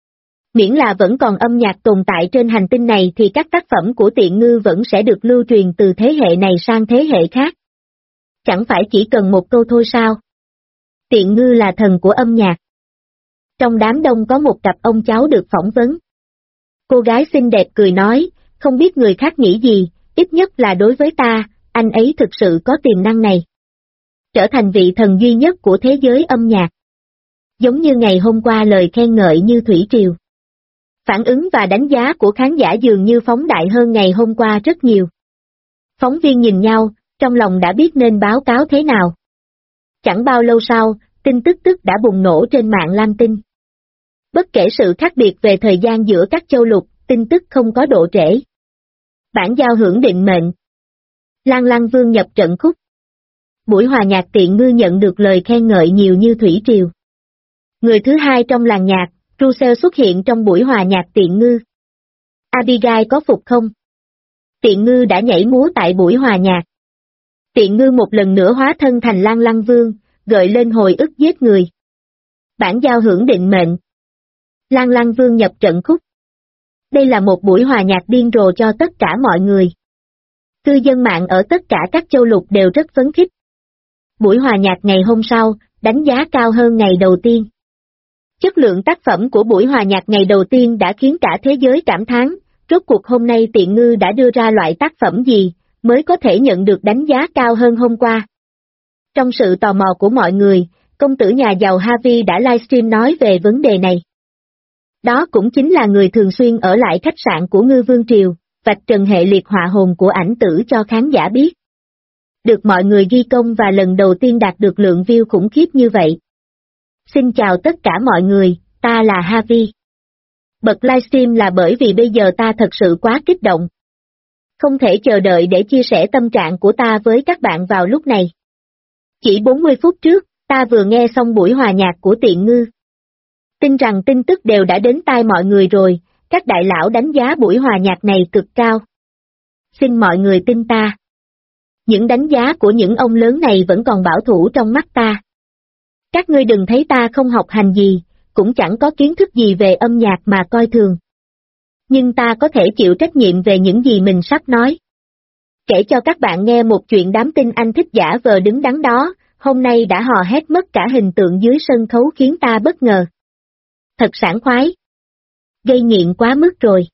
Speaker 2: Miễn là vẫn còn âm nhạc tồn tại trên hành tinh này thì các tác phẩm của Tiện Ngư vẫn sẽ được lưu truyền từ thế hệ này sang thế hệ khác. Chẳng phải chỉ cần một câu thôi sao? Tiện Ngư là thần của âm nhạc. Trong đám đông có một cặp ông cháu được phỏng vấn. Cô gái xinh đẹp cười nói, không biết người khác nghĩ gì, ít nhất là đối với ta, anh ấy thực sự có tiềm năng này. Trở thành vị thần duy nhất của thế giới âm nhạc. Giống như ngày hôm qua lời khen ngợi như thủy triều. Phản ứng và đánh giá của khán giả dường như phóng đại hơn ngày hôm qua rất nhiều. Phóng viên nhìn nhau, trong lòng đã biết nên báo cáo thế nào. Chẳng bao lâu sau, tin tức đã bùng nổ trên mạng Lam Tinh. Bất kể sự khác biệt về thời gian giữa các châu lục, tin tức không có độ trễ. Bản giao hưởng định mệnh. Lan Lăng Vương nhập trận khúc. Buổi hòa nhạc Tiện Ngư nhận được lời khen ngợi nhiều như thủy triều. Người thứ 2 trong làng nhạc, Russell xuất hiện trong buổi hòa nhạc Tiện Ngư. Abigail có phục không? Tiện Ngư đã nhảy múa tại buổi hòa nhạc. Tiện Ngư một lần nữa hóa thân thành Lan Lăng Vương, gợi lên hồi ức giết người. Bản giao hưởng định mệnh. Lan Lăng Vương nhập trận khúc. Đây là một buổi hòa nhạc điên rồ cho tất cả mọi người. Cư dân mạng ở tất cả các châu lục đều rất phấn khích. Buổi hòa nhạc ngày hôm sau, đánh giá cao hơn ngày đầu tiên. Chất lượng tác phẩm của buổi hòa nhạc ngày đầu tiên đã khiến cả thế giới cảm thán, rốt cuộc hôm nay Tiện Ngư đã đưa ra loại tác phẩm gì, mới có thể nhận được đánh giá cao hơn hôm qua. Trong sự tò mò của mọi người, công tử nhà giàu Harvey đã livestream nói về vấn đề này. Đó cũng chính là người thường xuyên ở lại khách sạn của Ngư Vương Triều, vạch trần hệ liệt họa hồn của ảnh tử cho khán giả biết. Được mọi người ghi công và lần đầu tiên đạt được lượng view khủng khiếp như vậy. Xin chào tất cả mọi người, ta là Harvey. Bật livestream là bởi vì bây giờ ta thật sự quá kích động. Không thể chờ đợi để chia sẻ tâm trạng của ta với các bạn vào lúc này. Chỉ 40 phút trước, ta vừa nghe xong buổi hòa nhạc của Tiện Ngư. Tin rằng tin tức đều đã đến tai mọi người rồi, các đại lão đánh giá buổi hòa nhạc này cực cao. Xin mọi người tin ta. Những đánh giá của những ông lớn này vẫn còn bảo thủ trong mắt ta. Các ngươi đừng thấy ta không học hành gì, cũng chẳng có kiến thức gì về âm nhạc mà coi thường. Nhưng ta có thể chịu trách nhiệm về những gì mình sắp nói. Kể cho các bạn nghe một chuyện đám tin anh thích giả vờ đứng đắn đó, hôm nay đã hò hét mất cả hình tượng dưới sân khấu khiến ta bất ngờ. Thật sảng khoái. Gây nghiện quá mức rồi.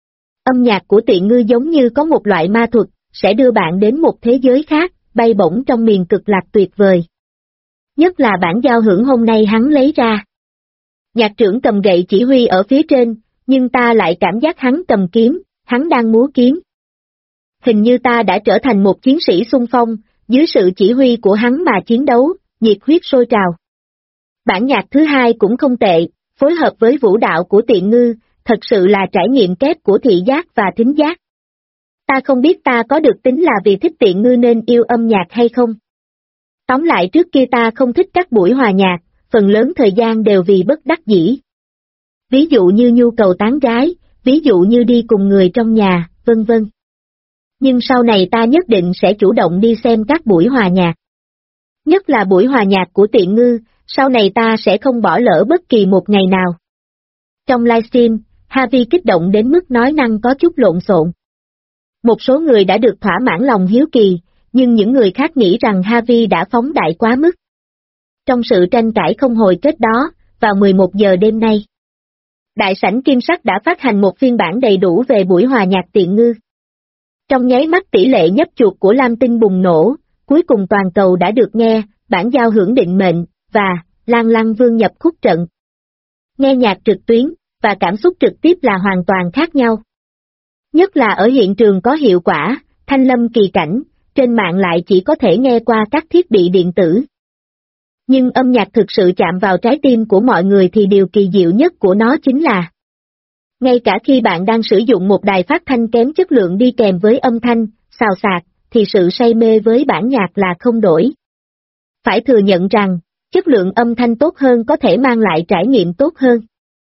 Speaker 2: Âm nhạc của Tiện Ngư giống như có một loại ma thuật, sẽ đưa bạn đến một thế giới khác, bay bổng trong miền cực lạc tuyệt vời. Nhất là bản giao hưởng hôm nay hắn lấy ra. Nhạc trưởng cầm gậy chỉ huy ở phía trên, nhưng ta lại cảm giác hắn cầm kiếm, hắn đang múa kiếm. Hình như ta đã trở thành một chiến sĩ xung phong, dưới sự chỉ huy của hắn mà chiến đấu, nhiệt huyết sôi trào. Bản nhạc thứ hai cũng không tệ, phối hợp với vũ đạo của Tiện Ngư, thật sự là trải nghiệm kép của thị giác và thính giác. Ta không biết ta có được tính là vì thích Tiện Ngư nên yêu âm nhạc hay không. Tóm lại trước kia ta không thích các buổi hòa nhạc, phần lớn thời gian đều vì bất đắc dĩ. Ví dụ như nhu cầu tán gái, ví dụ như đi cùng người trong nhà, vân vân. Nhưng sau này ta nhất định sẽ chủ động đi xem các buổi hòa nhạc. Nhất là buổi hòa nhạc của Tiện Ngư, sau này ta sẽ không bỏ lỡ bất kỳ một ngày nào. Trong livestream, Harvey kích động đến mức nói năng có chút lộn xộn. Một số người đã được thỏa mãn lòng hiếu kỳ, nhưng những người khác nghĩ rằng Harvey đã phóng đại quá mức. Trong sự tranh cãi không hồi kết đó, vào 11 giờ đêm nay, Đại sảnh Kim Sắc đã phát hành một phiên bản đầy đủ về buổi hòa nhạc Tiện Ngư. Trong nháy mắt tỷ lệ nhấp chuột của Lam Tinh bùng nổ, cuối cùng toàn cầu đã được nghe, bản giao hưởng định mệnh, và Lan Lăng Vương nhập khúc trận. Nghe nhạc trực tuyến, và cảm xúc trực tiếp là hoàn toàn khác nhau. Nhất là ở hiện trường có hiệu quả, thanh lâm kỳ cảnh, trên mạng lại chỉ có thể nghe qua các thiết bị điện tử. Nhưng âm nhạc thực sự chạm vào trái tim của mọi người thì điều kỳ diệu nhất của nó chính là ngay cả khi bạn đang sử dụng một đài phát thanh kém chất lượng đi kèm với âm thanh, xào xạc, thì sự say mê với bản nhạc là không đổi. Phải thừa nhận rằng, chất lượng âm thanh tốt hơn có thể mang lại trải nghiệm tốt hơn.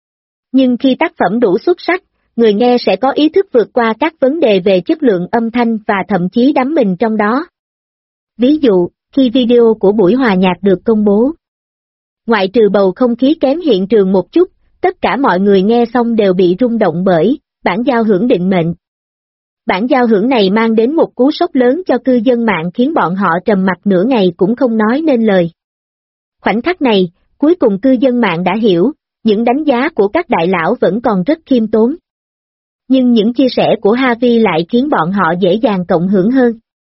Speaker 2: Nhưng khi tác phẩm đủ xuất sắc, người nghe sẽ có ý thức vượt qua các vấn đề về chất lượng âm thanh và thậm chí đắm mình trong đó. Ví dụ, khi video của buổi hòa nhạc được công bố, ngoại trừ bầu không khí kém hiện trường một chút, tất cả mọi người nghe xong đều bị rung động bởi bản giao hưởng định mệnh. Bản giao hưởng này mang đến một cú sốc lớn cho cư dân mạng khiến bọn họ trầm mặc nửa ngày cũng không nói nên lời. Khoảnh khắc này, cuối cùng cư dân mạng đã hiểu, những đánh giá của các đại lão vẫn còn rất khiêm tốn. Nhưng những chia sẻ của Harvey lại khiến bọn họ dễ dàng cộng hưởng hơn.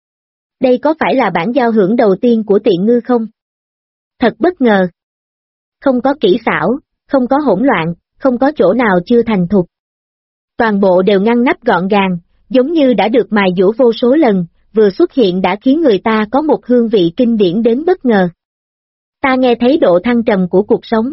Speaker 2: Đây có phải là bản giao hưởng đầu tiên của Tiện Ngư không? Thật bất ngờ. Không có kỹ xảo, không có hỗn loạn, không có chỗ nào chưa thành thục. Toàn bộ đều ngăn nắp gọn gàng, giống như đã được mài dũa vô số lần, vừa xuất hiện đã khiến người ta có một hương vị kinh điển đến bất ngờ. Ta nghe thấy độ thăng trầm của cuộc sống.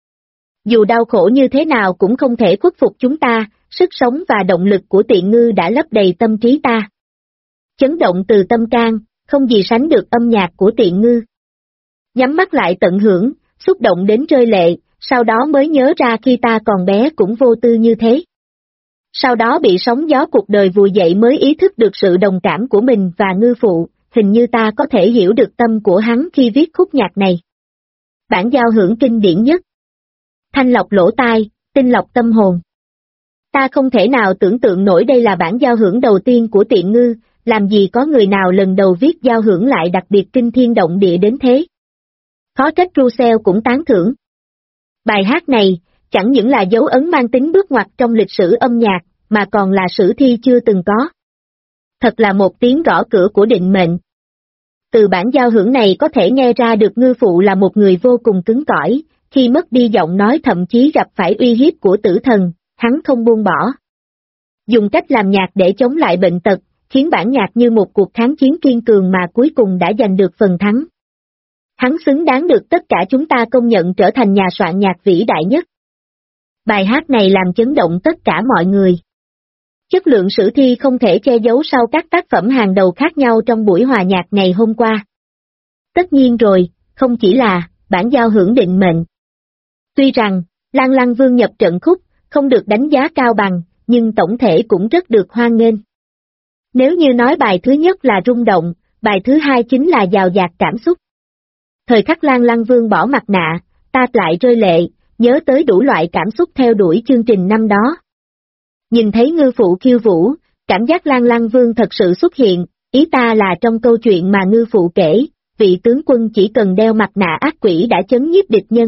Speaker 2: Dù đau khổ như thế nào cũng không thể khuất phục chúng ta, sức sống và động lực của Tiện Ngư đã lấp đầy tâm trí ta. Chấn động từ tâm can, không gì sánh được âm nhạc của Tiện Ngư. Nhắm mắt lại tận hưởng, xúc động đến rơi lệ, sau đó mới nhớ ra khi ta còn bé cũng vô tư như thế. Sau đó bị sóng gió cuộc đời vùi dậy mới ý thức được sự đồng cảm của mình và Ngư phụ, hình như ta có thể hiểu được tâm của hắn khi viết khúc nhạc này. Bản giao hưởng kinh điển nhất. Thanh lọc lỗ tai, tinh lọc tâm hồn. Ta không thể nào tưởng tượng nổi đây là bản giao hưởng đầu tiên của Tiện Ngư, làm gì có người nào lần đầu viết giao hưởng lại đặc biệt kinh thiên động địa đến thế. Khó trách Russell cũng tán thưởng. Bài hát này, chẳng những là dấu ấn mang tính bước ngoặt trong lịch sử âm nhạc, mà còn là sử thi chưa từng có. Thật là một tiếng gõ cửa của định mệnh. Từ bản giao hưởng này có thể nghe ra được Ngư Phụ là một người vô cùng cứng cỏi, khi mất đi giọng nói thậm chí gặp phải uy hiếp của tử thần, hắn không buông bỏ. Dùng cách làm nhạc để chống lại bệnh tật, khiến bản nhạc như một cuộc kháng chiến kiên cường mà cuối cùng đã giành được phần thắng. Hắn xứng đáng được tất cả chúng ta công nhận trở thành nhà soạn nhạc vĩ đại nhất. Bài hát này làm chấn động tất cả mọi người. Chất lượng sử thi không thể che giấu sau các tác phẩm hàng đầu khác nhau trong buổi hòa nhạc ngày hôm qua. Tất nhiên rồi, không chỉ là bản giao hưởng định mệnh. Tuy rằng, Lan Lăng Vương nhập trận khúc, không được đánh giá cao bằng, nhưng tổng thể cũng rất được hoan nghênh. Nếu như nói bài thứ nhất là rung động, bài thứ hai chính là dào dạt cảm xúc. Thời khắc Lan Lăng Vương bỏ mặt nạ, ta lại rơi lệ, nhớ tới đủ loại cảm xúc theo đuổi chương trình năm đó. Nhìn thấy Ngư Phụ khiêu vũ, cảm giác Lan Lăng Vương thật sự xuất hiện, ý ta là trong câu chuyện mà Ngư Phụ kể, vị tướng quân chỉ cần đeo mặt nạ ác quỷ đã chấn nhiếp địch nhân.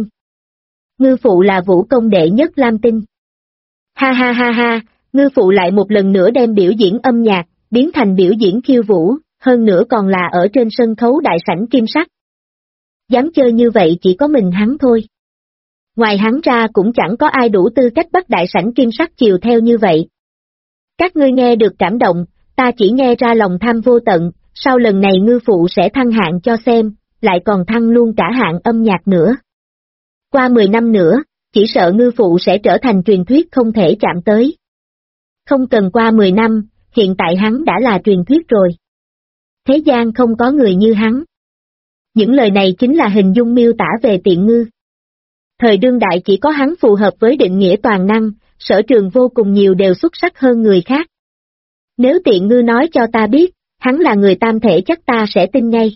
Speaker 2: Ngư Phụ là vũ công đệ nhất Lam Tinh. Ha ha ha ha, Ngư Phụ lại một lần nữa đem biểu diễn âm nhạc, biến thành biểu diễn khiêu vũ, hơn nữa còn là ở trên sân khấu đại sảnh kim sắc. Dám chơi như vậy chỉ có mình hắn thôi. Ngoài hắn ra cũng chẳng có ai đủ tư cách bắt đại sảnh kim sắc chiều theo như vậy. Các ngươi nghe được cảm động, ta chỉ nghe ra lòng tham vô tận, sau lần này Ngư Phụ sẽ thăng hạng cho xem, lại còn thăng luôn cả hạng âm nhạc nữa. Qua 10 năm nữa, chỉ sợ Ngư Phụ sẽ trở thành truyền thuyết không thể chạm tới. Không cần qua 10 năm, hiện tại hắn đã là truyền thuyết rồi. Thế gian không có người như hắn. Những lời này chính là hình dung miêu tả về Tiện Ngư. Thời đương đại chỉ có hắn phù hợp với định nghĩa toàn năng, sở trường vô cùng nhiều đều xuất sắc hơn người khác. Nếu Tiện Ngư nói cho ta biết, hắn là người tam thể chắc ta sẽ tin ngay.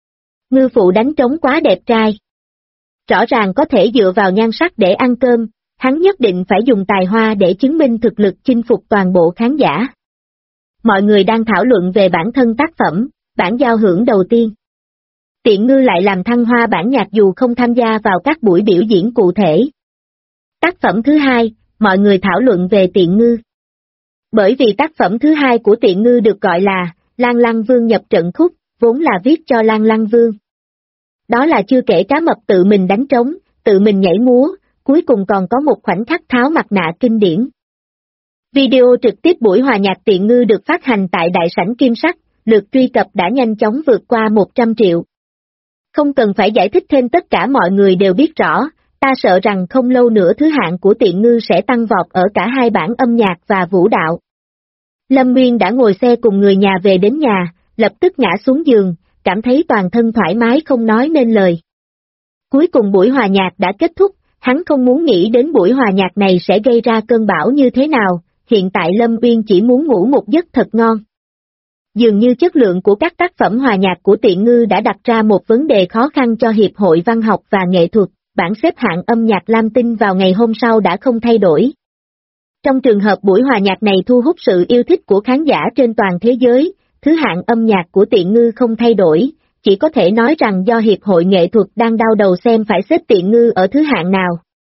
Speaker 2: Ngư Phụ đánh trống quá đẹp trai. Rõ ràng có thể dựa vào nhan sắc để ăn cơm, hắn nhất định phải dùng tài hoa để chứng minh thực lực chinh phục toàn bộ khán giả. Mọi người đang thảo luận về bản thân tác phẩm, bản giao hưởng đầu tiên. Tiện Ngư lại làm thăng hoa bản nhạc dù không tham gia vào các buổi biểu diễn cụ thể. Tác phẩm thứ hai, mọi người thảo luận về Tiện Ngư. Bởi vì tác phẩm thứ hai của Tiện Ngư được gọi là Lan Lăng Vương nhập trận khúc, vốn là viết cho Lan Lăng Vương. Đó là chưa kể cá mập tự mình đánh trống, tự mình nhảy múa, cuối cùng còn có một khoảnh khắc tháo mặt nạ kinh điển. Video trực tiếp buổi hòa nhạc Tiện Ngư được phát hành tại đại sảnh kim sắc, lượt truy cập đã nhanh chóng vượt qua 100 triệu. Không cần phải giải thích thêm, tất cả mọi người đều biết rõ, ta sợ rằng không lâu nữa thứ hạng của Tiện Ngư sẽ tăng vọt ở cả hai bản âm nhạc và vũ đạo. Lâm Nguyên đã ngồi xe cùng người nhà về đến nhà, lập tức ngã xuống giường, cảm thấy toàn thân thoải mái không nói nên lời. Cuối cùng buổi hòa nhạc đã kết thúc, hắn không muốn nghĩ đến buổi hòa nhạc này sẽ gây ra cơn bão như thế nào, hiện tại Lâm Uyên chỉ muốn ngủ một giấc thật ngon. Dường như chất lượng của các tác phẩm hòa nhạc của Tiện Ngư đã đặt ra một vấn đề khó khăn cho Hiệp hội Văn học và Nghệ thuật, bảng xếp hạng âm nhạc Lam Tinh vào ngày hôm sau đã không thay đổi. Trong trường hợp buổi hòa nhạc này thu hút sự yêu thích của khán giả trên toàn thế giới, thứ hạng âm nhạc của Tiện Ngư không thay đổi, chỉ có thể nói rằng do Hiệp hội Nghệ thuật đang đau đầu xem phải xếp Tiện Ngư ở thứ hạng nào.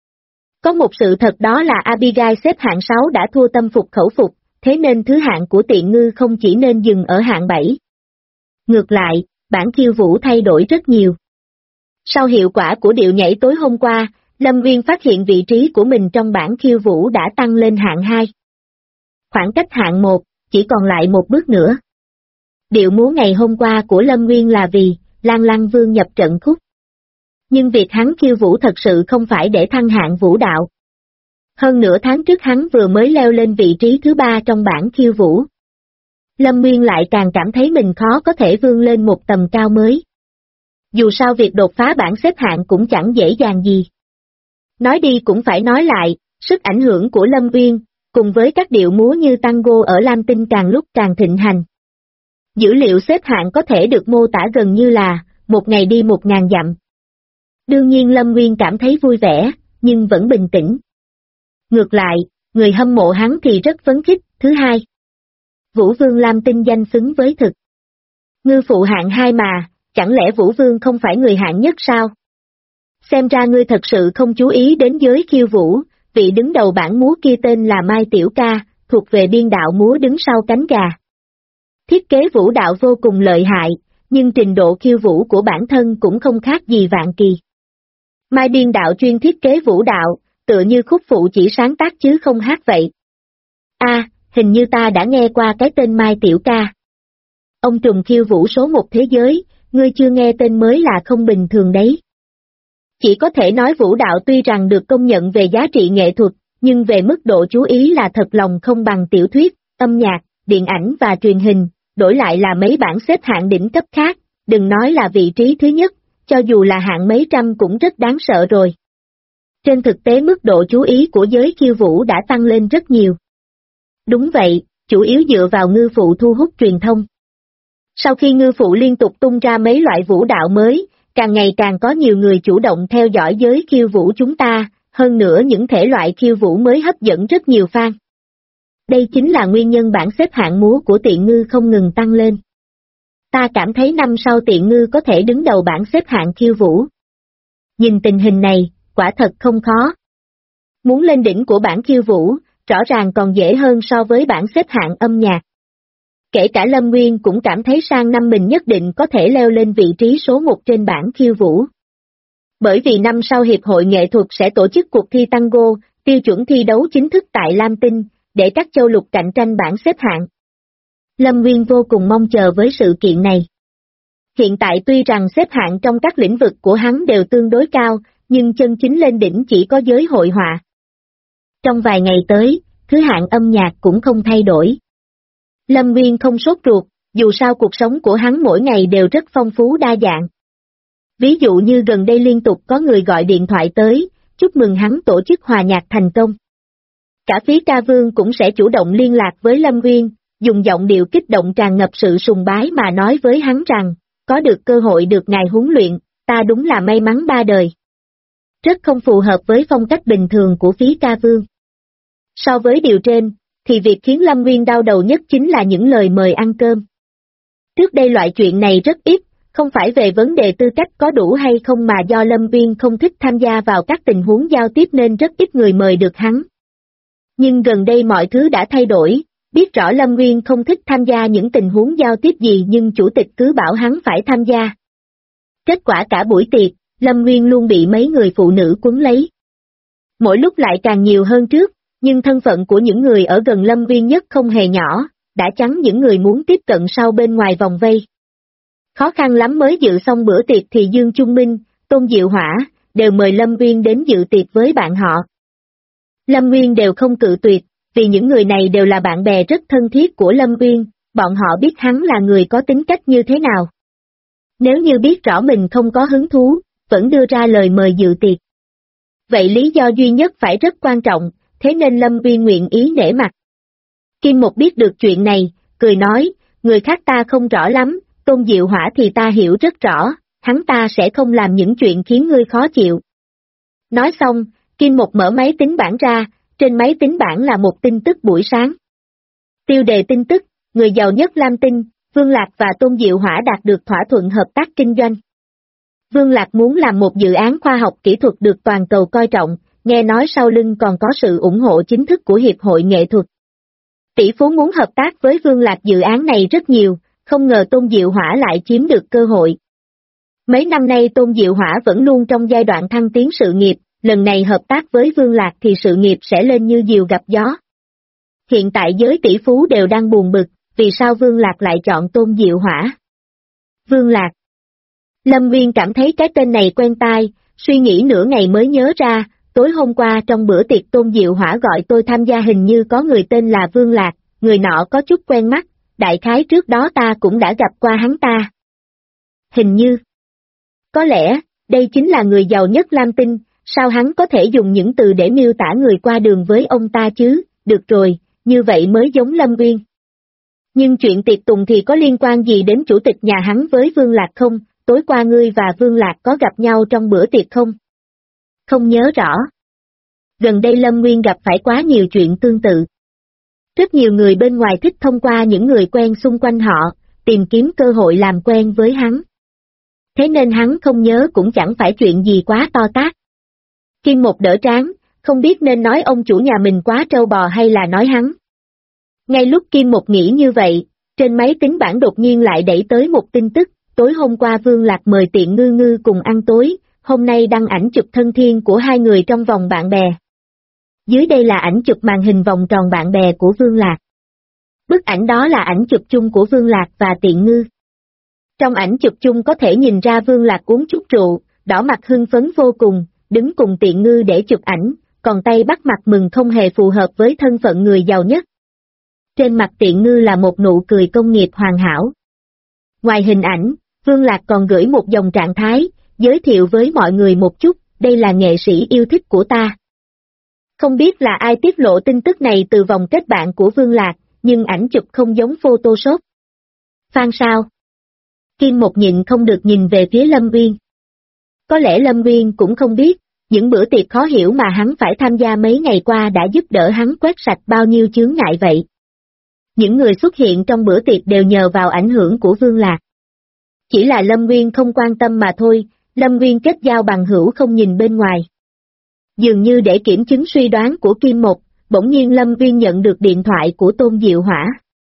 Speaker 2: Có một sự thật đó là Abigail xếp hạng 6 đã thua tâm phục khẩu phục, thế nên thứ hạng của Tiện Ngư không chỉ nên dừng ở hạng 7. Ngược lại, bản khiêu vũ thay đổi rất nhiều. Sau hiệu quả của điệu nhảy tối hôm qua, Lâm Uyên phát hiện vị trí của mình trong bản khiêu vũ đã tăng lên hạng 2. Khoảng cách hạng 1, chỉ còn lại một bước nữa. Điệu múa ngày hôm qua của Lâm Nguyên là vì Lan Lăng Vương nhập trận khúc. Nhưng việc hắn khiêu vũ thật sự không phải để thăng hạng vũ đạo. Hơn nửa tháng trước hắn vừa mới leo lên vị trí thứ 3 trong bảng khiêu vũ. Lâm Nguyên lại càng cảm thấy mình khó có thể vươn lên một tầm cao mới. Dù sao việc đột phá bảng xếp hạng cũng chẳng dễ dàng gì. Nói đi cũng phải nói lại, sức ảnh hưởng của Lâm Uyên, cùng với các điệu múa như tango ở Lam Tinh càng lúc càng thịnh hành. Dữ liệu xếp hạng có thể được mô tả gần như là, một ngày đi 1000 dặm. Đương nhiên Lâm Nguyên cảm thấy vui vẻ, nhưng vẫn bình tĩnh. Ngược lại, người hâm mộ hắn thì rất phấn khích. Thứ hai, Vũ Vương Lam Tinh danh xứng với thực. Ngư phụ hạng 2 mà, chẳng lẽ Vũ Vương không phải người hạng nhất sao? Xem ra ngươi thật sự không chú ý đến giới khiêu vũ, vị đứng đầu bảng múa kia tên là Mai Tiểu Ca, thuộc về biên đạo múa đứng sau cánh gà. Thiết kế vũ đạo vô cùng lợi hại, nhưng trình độ khiêu vũ của bản thân cũng không khác gì Vạn Kỳ. Mai biên đạo chuyên thiết kế vũ đạo, tựa như khúc phụ chỉ sáng tác chứ không hát vậy. Hình như ta đã nghe qua cái tên Mai Tiểu Ca. Ông trùm khiêu vũ số 1 thế giới, ngươi chưa nghe tên mới là không bình thường đấy. Chỉ có thể nói vũ đạo tuy rằng được công nhận về giá trị nghệ thuật, nhưng về mức độ chú ý là thật lòng không bằng tiểu thuyết, âm nhạc, điện ảnh và truyền hình, đổi lại là mấy bảng xếp hạng đỉnh cấp khác, đừng nói là vị trí thứ nhất, cho dù là hạng mấy trăm cũng rất đáng sợ rồi. Trên thực tế mức độ chú ý của giới khiêu vũ đã tăng lên rất nhiều. Đúng vậy, chủ yếu dựa vào ngư phụ thu hút truyền thông. Sau khi ngư phụ liên tục tung ra mấy loại vũ đạo mới, càng ngày càng có nhiều người chủ động theo dõi giới khiêu vũ chúng ta, hơn nữa những thể loại khiêu vũ mới hấp dẫn rất nhiều fan. Đây chính là nguyên nhân bảng xếp hạng múa của Tiện Ngư không ngừng tăng lên. Ta cảm thấy năm sau Tiện Ngư có thể đứng đầu bảng xếp hạng khiêu vũ. Nhìn tình hình này, quả thật không khó. Muốn lên đỉnh của bảng khiêu vũ, rõ ràng còn dễ hơn so với bảng xếp hạng âm nhạc. Kể cả Lâm Nguyên cũng cảm thấy sang năm mình nhất định có thể leo lên vị trí số 1 trên bảng khiêu vũ. Bởi vì năm sau Hiệp hội Nghệ thuật sẽ tổ chức cuộc thi tango, tiêu chuẩn thi đấu chính thức tại Lam Tinh, để các châu lục cạnh tranh bảng xếp hạng. Lâm Nguyên vô cùng mong chờ với sự kiện này. Hiện tại tuy rằng xếp hạng trong các lĩnh vực của hắn đều tương đối cao, nhưng chân chính lên đỉnh chỉ có giới hội họa. Trong vài ngày tới, thứ hạng âm nhạc cũng không thay đổi. Lâm Nguyên không sốt ruột, dù sao cuộc sống của hắn mỗi ngày đều rất phong phú đa dạng. Ví dụ như gần đây liên tục có người gọi điện thoại tới, chúc mừng hắn tổ chức hòa nhạc thành công. Cả phía ca vương cũng sẽ chủ động liên lạc với Lâm Nguyên, dùng giọng điệu kích động tràn ngập sự sùng bái mà nói với hắn rằng, có được cơ hội được ngài huấn luyện, ta đúng là may mắn ba đời. Rất không phù hợp với phong cách bình thường của phía ca vương. So với điều trên, thì việc khiến Lâm Nguyên đau đầu nhất chính là những lời mời ăn cơm. Trước đây loại chuyện này rất ít, không phải về vấn đề tư cách có đủ hay không mà do Lâm Nguyên không thích tham gia vào các tình huống giao tiếp nên rất ít người mời được hắn. Nhưng gần đây mọi thứ đã thay đổi, biết rõ Lâm Nguyên không thích tham gia những tình huống giao tiếp gì nhưng chủ tịch cứ bảo hắn phải tham gia. Kết quả cả buổi tiệc, Lâm Nguyên luôn bị mấy người phụ nữ quấn lấy. Mỗi lúc lại càng nhiều hơn trước, nhưng thân phận của những người ở gần Lâm Nguyên nhất không hề nhỏ, đã chắn những người muốn tiếp cận sau bên ngoài vòng vây. Khó khăn lắm mới dự xong bữa tiệc thì Dương Trung Minh, Tôn Diệu Hỏa, đều mời Lâm Nguyên đến dự tiệc với bạn họ. Lâm Nguyên đều không cự tuyệt, vì những người này đều là bạn bè rất thân thiết của Lâm Nguyên, bọn họ biết hắn là người có tính cách như thế nào. Nếu như biết rõ mình không có hứng thú, vẫn đưa ra lời mời dự tiệc. Vậy lý do duy nhất phải rất quan trọng, thế nên Lâm Nguyên nguyện ý nể mặt. Kim Một biết được chuyện này, cười nói, người khác ta không rõ lắm, Tôn Diệu Hỏa thì ta hiểu rất rõ, hắn ta sẽ không làm những chuyện khiến ngươi khó chịu. Nói xong, Kim Một mở máy tính bảng ra, trên máy tính bảng là một tin tức buổi sáng. Tiêu đề tin tức, người giàu nhất Lam Tinh, Vương Lạc và Tôn Diệu Hỏa đạt được thỏa thuận hợp tác kinh doanh. Vương Lạc muốn làm một dự án khoa học kỹ thuật được toàn cầu coi trọng, nghe nói sau lưng còn có sự ủng hộ chính thức của Hiệp hội Nghệ thuật. Tỷ phú muốn hợp tác với Vương Lạc dự án này rất nhiều, không ngờ Tôn Diệu Hỏa lại chiếm được cơ hội. Mấy năm nay Tôn Diệu Hỏa vẫn luôn trong giai đoạn thăng tiến sự nghiệp, lần này hợp tác với Vương Lạc thì sự nghiệp sẽ lên như diều gặp gió. Hiện tại giới tỷ phú đều đang buồn bực, vì sao Vương Lạc lại chọn Tôn Diệu Hỏa? Vương Lạc. Lâm Nguyên cảm thấy cái tên này quen tai, suy nghĩ nửa ngày mới nhớ ra, tối hôm qua trong bữa tiệc Tôn Diệu Hỏa gọi tôi tham gia hình như có người tên là Vương Lạc, người nọ có chút quen mắt, đại khái trước đó ta cũng đã gặp qua hắn ta. Hình như. Có lẽ, đây chính là người giàu nhất Lam Tinh, sao hắn có thể dùng những từ để miêu tả người qua đường với ông ta chứ, được rồi, như vậy mới giống Lâm Nguyên. Nhưng chuyện tiệc tùng thì có liên quan gì đến chủ tịch nhà hắn với Vương Lạc không, tối qua ngươi và Vương Lạc có gặp nhau trong bữa tiệc không? Không nhớ rõ. Gần đây Lâm Nguyên gặp phải quá nhiều chuyện tương tự. Rất nhiều người bên ngoài thích thông qua những người quen xung quanh họ, tìm kiếm cơ hội làm quen với hắn. Thế nên hắn không nhớ cũng chẳng phải chuyện gì quá to tát. Kim Một đỡ trán, không biết nên nói ông chủ nhà mình quá trâu bò hay là nói hắn. Ngay lúc Kim Một nghĩ như vậy, trên máy tính bảng đột nhiên lại đẩy tới một tin tức, tối hôm qua Vương Lạc mời Tiện Ngư Ngư cùng ăn tối, hôm nay đăng ảnh chụp thân thiên của hai người trong vòng bạn bè. Dưới đây là ảnh chụp màn hình vòng tròn bạn bè của Vương Lạc. Bức ảnh đó là ảnh chụp chung của Vương Lạc và Tiện Ngư. Trong ảnh chụp chung có thể nhìn ra Vương Lạc uống chút rượu, đỏ mặt hưng phấn vô cùng, đứng cùng Tiện Ngư để chụp ảnh, còn tay bắt mặt mừng không hề phù hợp với thân phận người giàu nhất. Trên mặt Tiện Ngư là một nụ cười công nghiệp hoàn hảo. Ngoài hình ảnh, Vương Lạc còn gửi một dòng trạng thái, giới thiệu với mọi người một chút, đây là nghệ sĩ yêu thích của ta. Không biết là ai tiết lộ tin tức này từ vòng kết bạn của Vương Lạc, nhưng ảnh chụp không giống Photoshop. Phan sao? Kim Một nhịn không được nhìn về phía Lâm Nguyên. Có lẽ Lâm Nguyên cũng không biết, những bữa tiệc khó hiểu mà hắn phải tham gia mấy ngày qua đã giúp đỡ hắn quét sạch bao nhiêu chướng ngại vậy. Những người xuất hiện trong bữa tiệc đều nhờ vào ảnh hưởng của Vương Lạc. Chỉ là Lâm Nguyên không quan tâm mà thôi, Lâm Nguyên kết giao bằng hữu không nhìn bên ngoài. Dường như để kiểm chứng suy đoán của Kim Một, bỗng nhiên Lâm Nguyên nhận được điện thoại của Tôn Diệu Hỏa.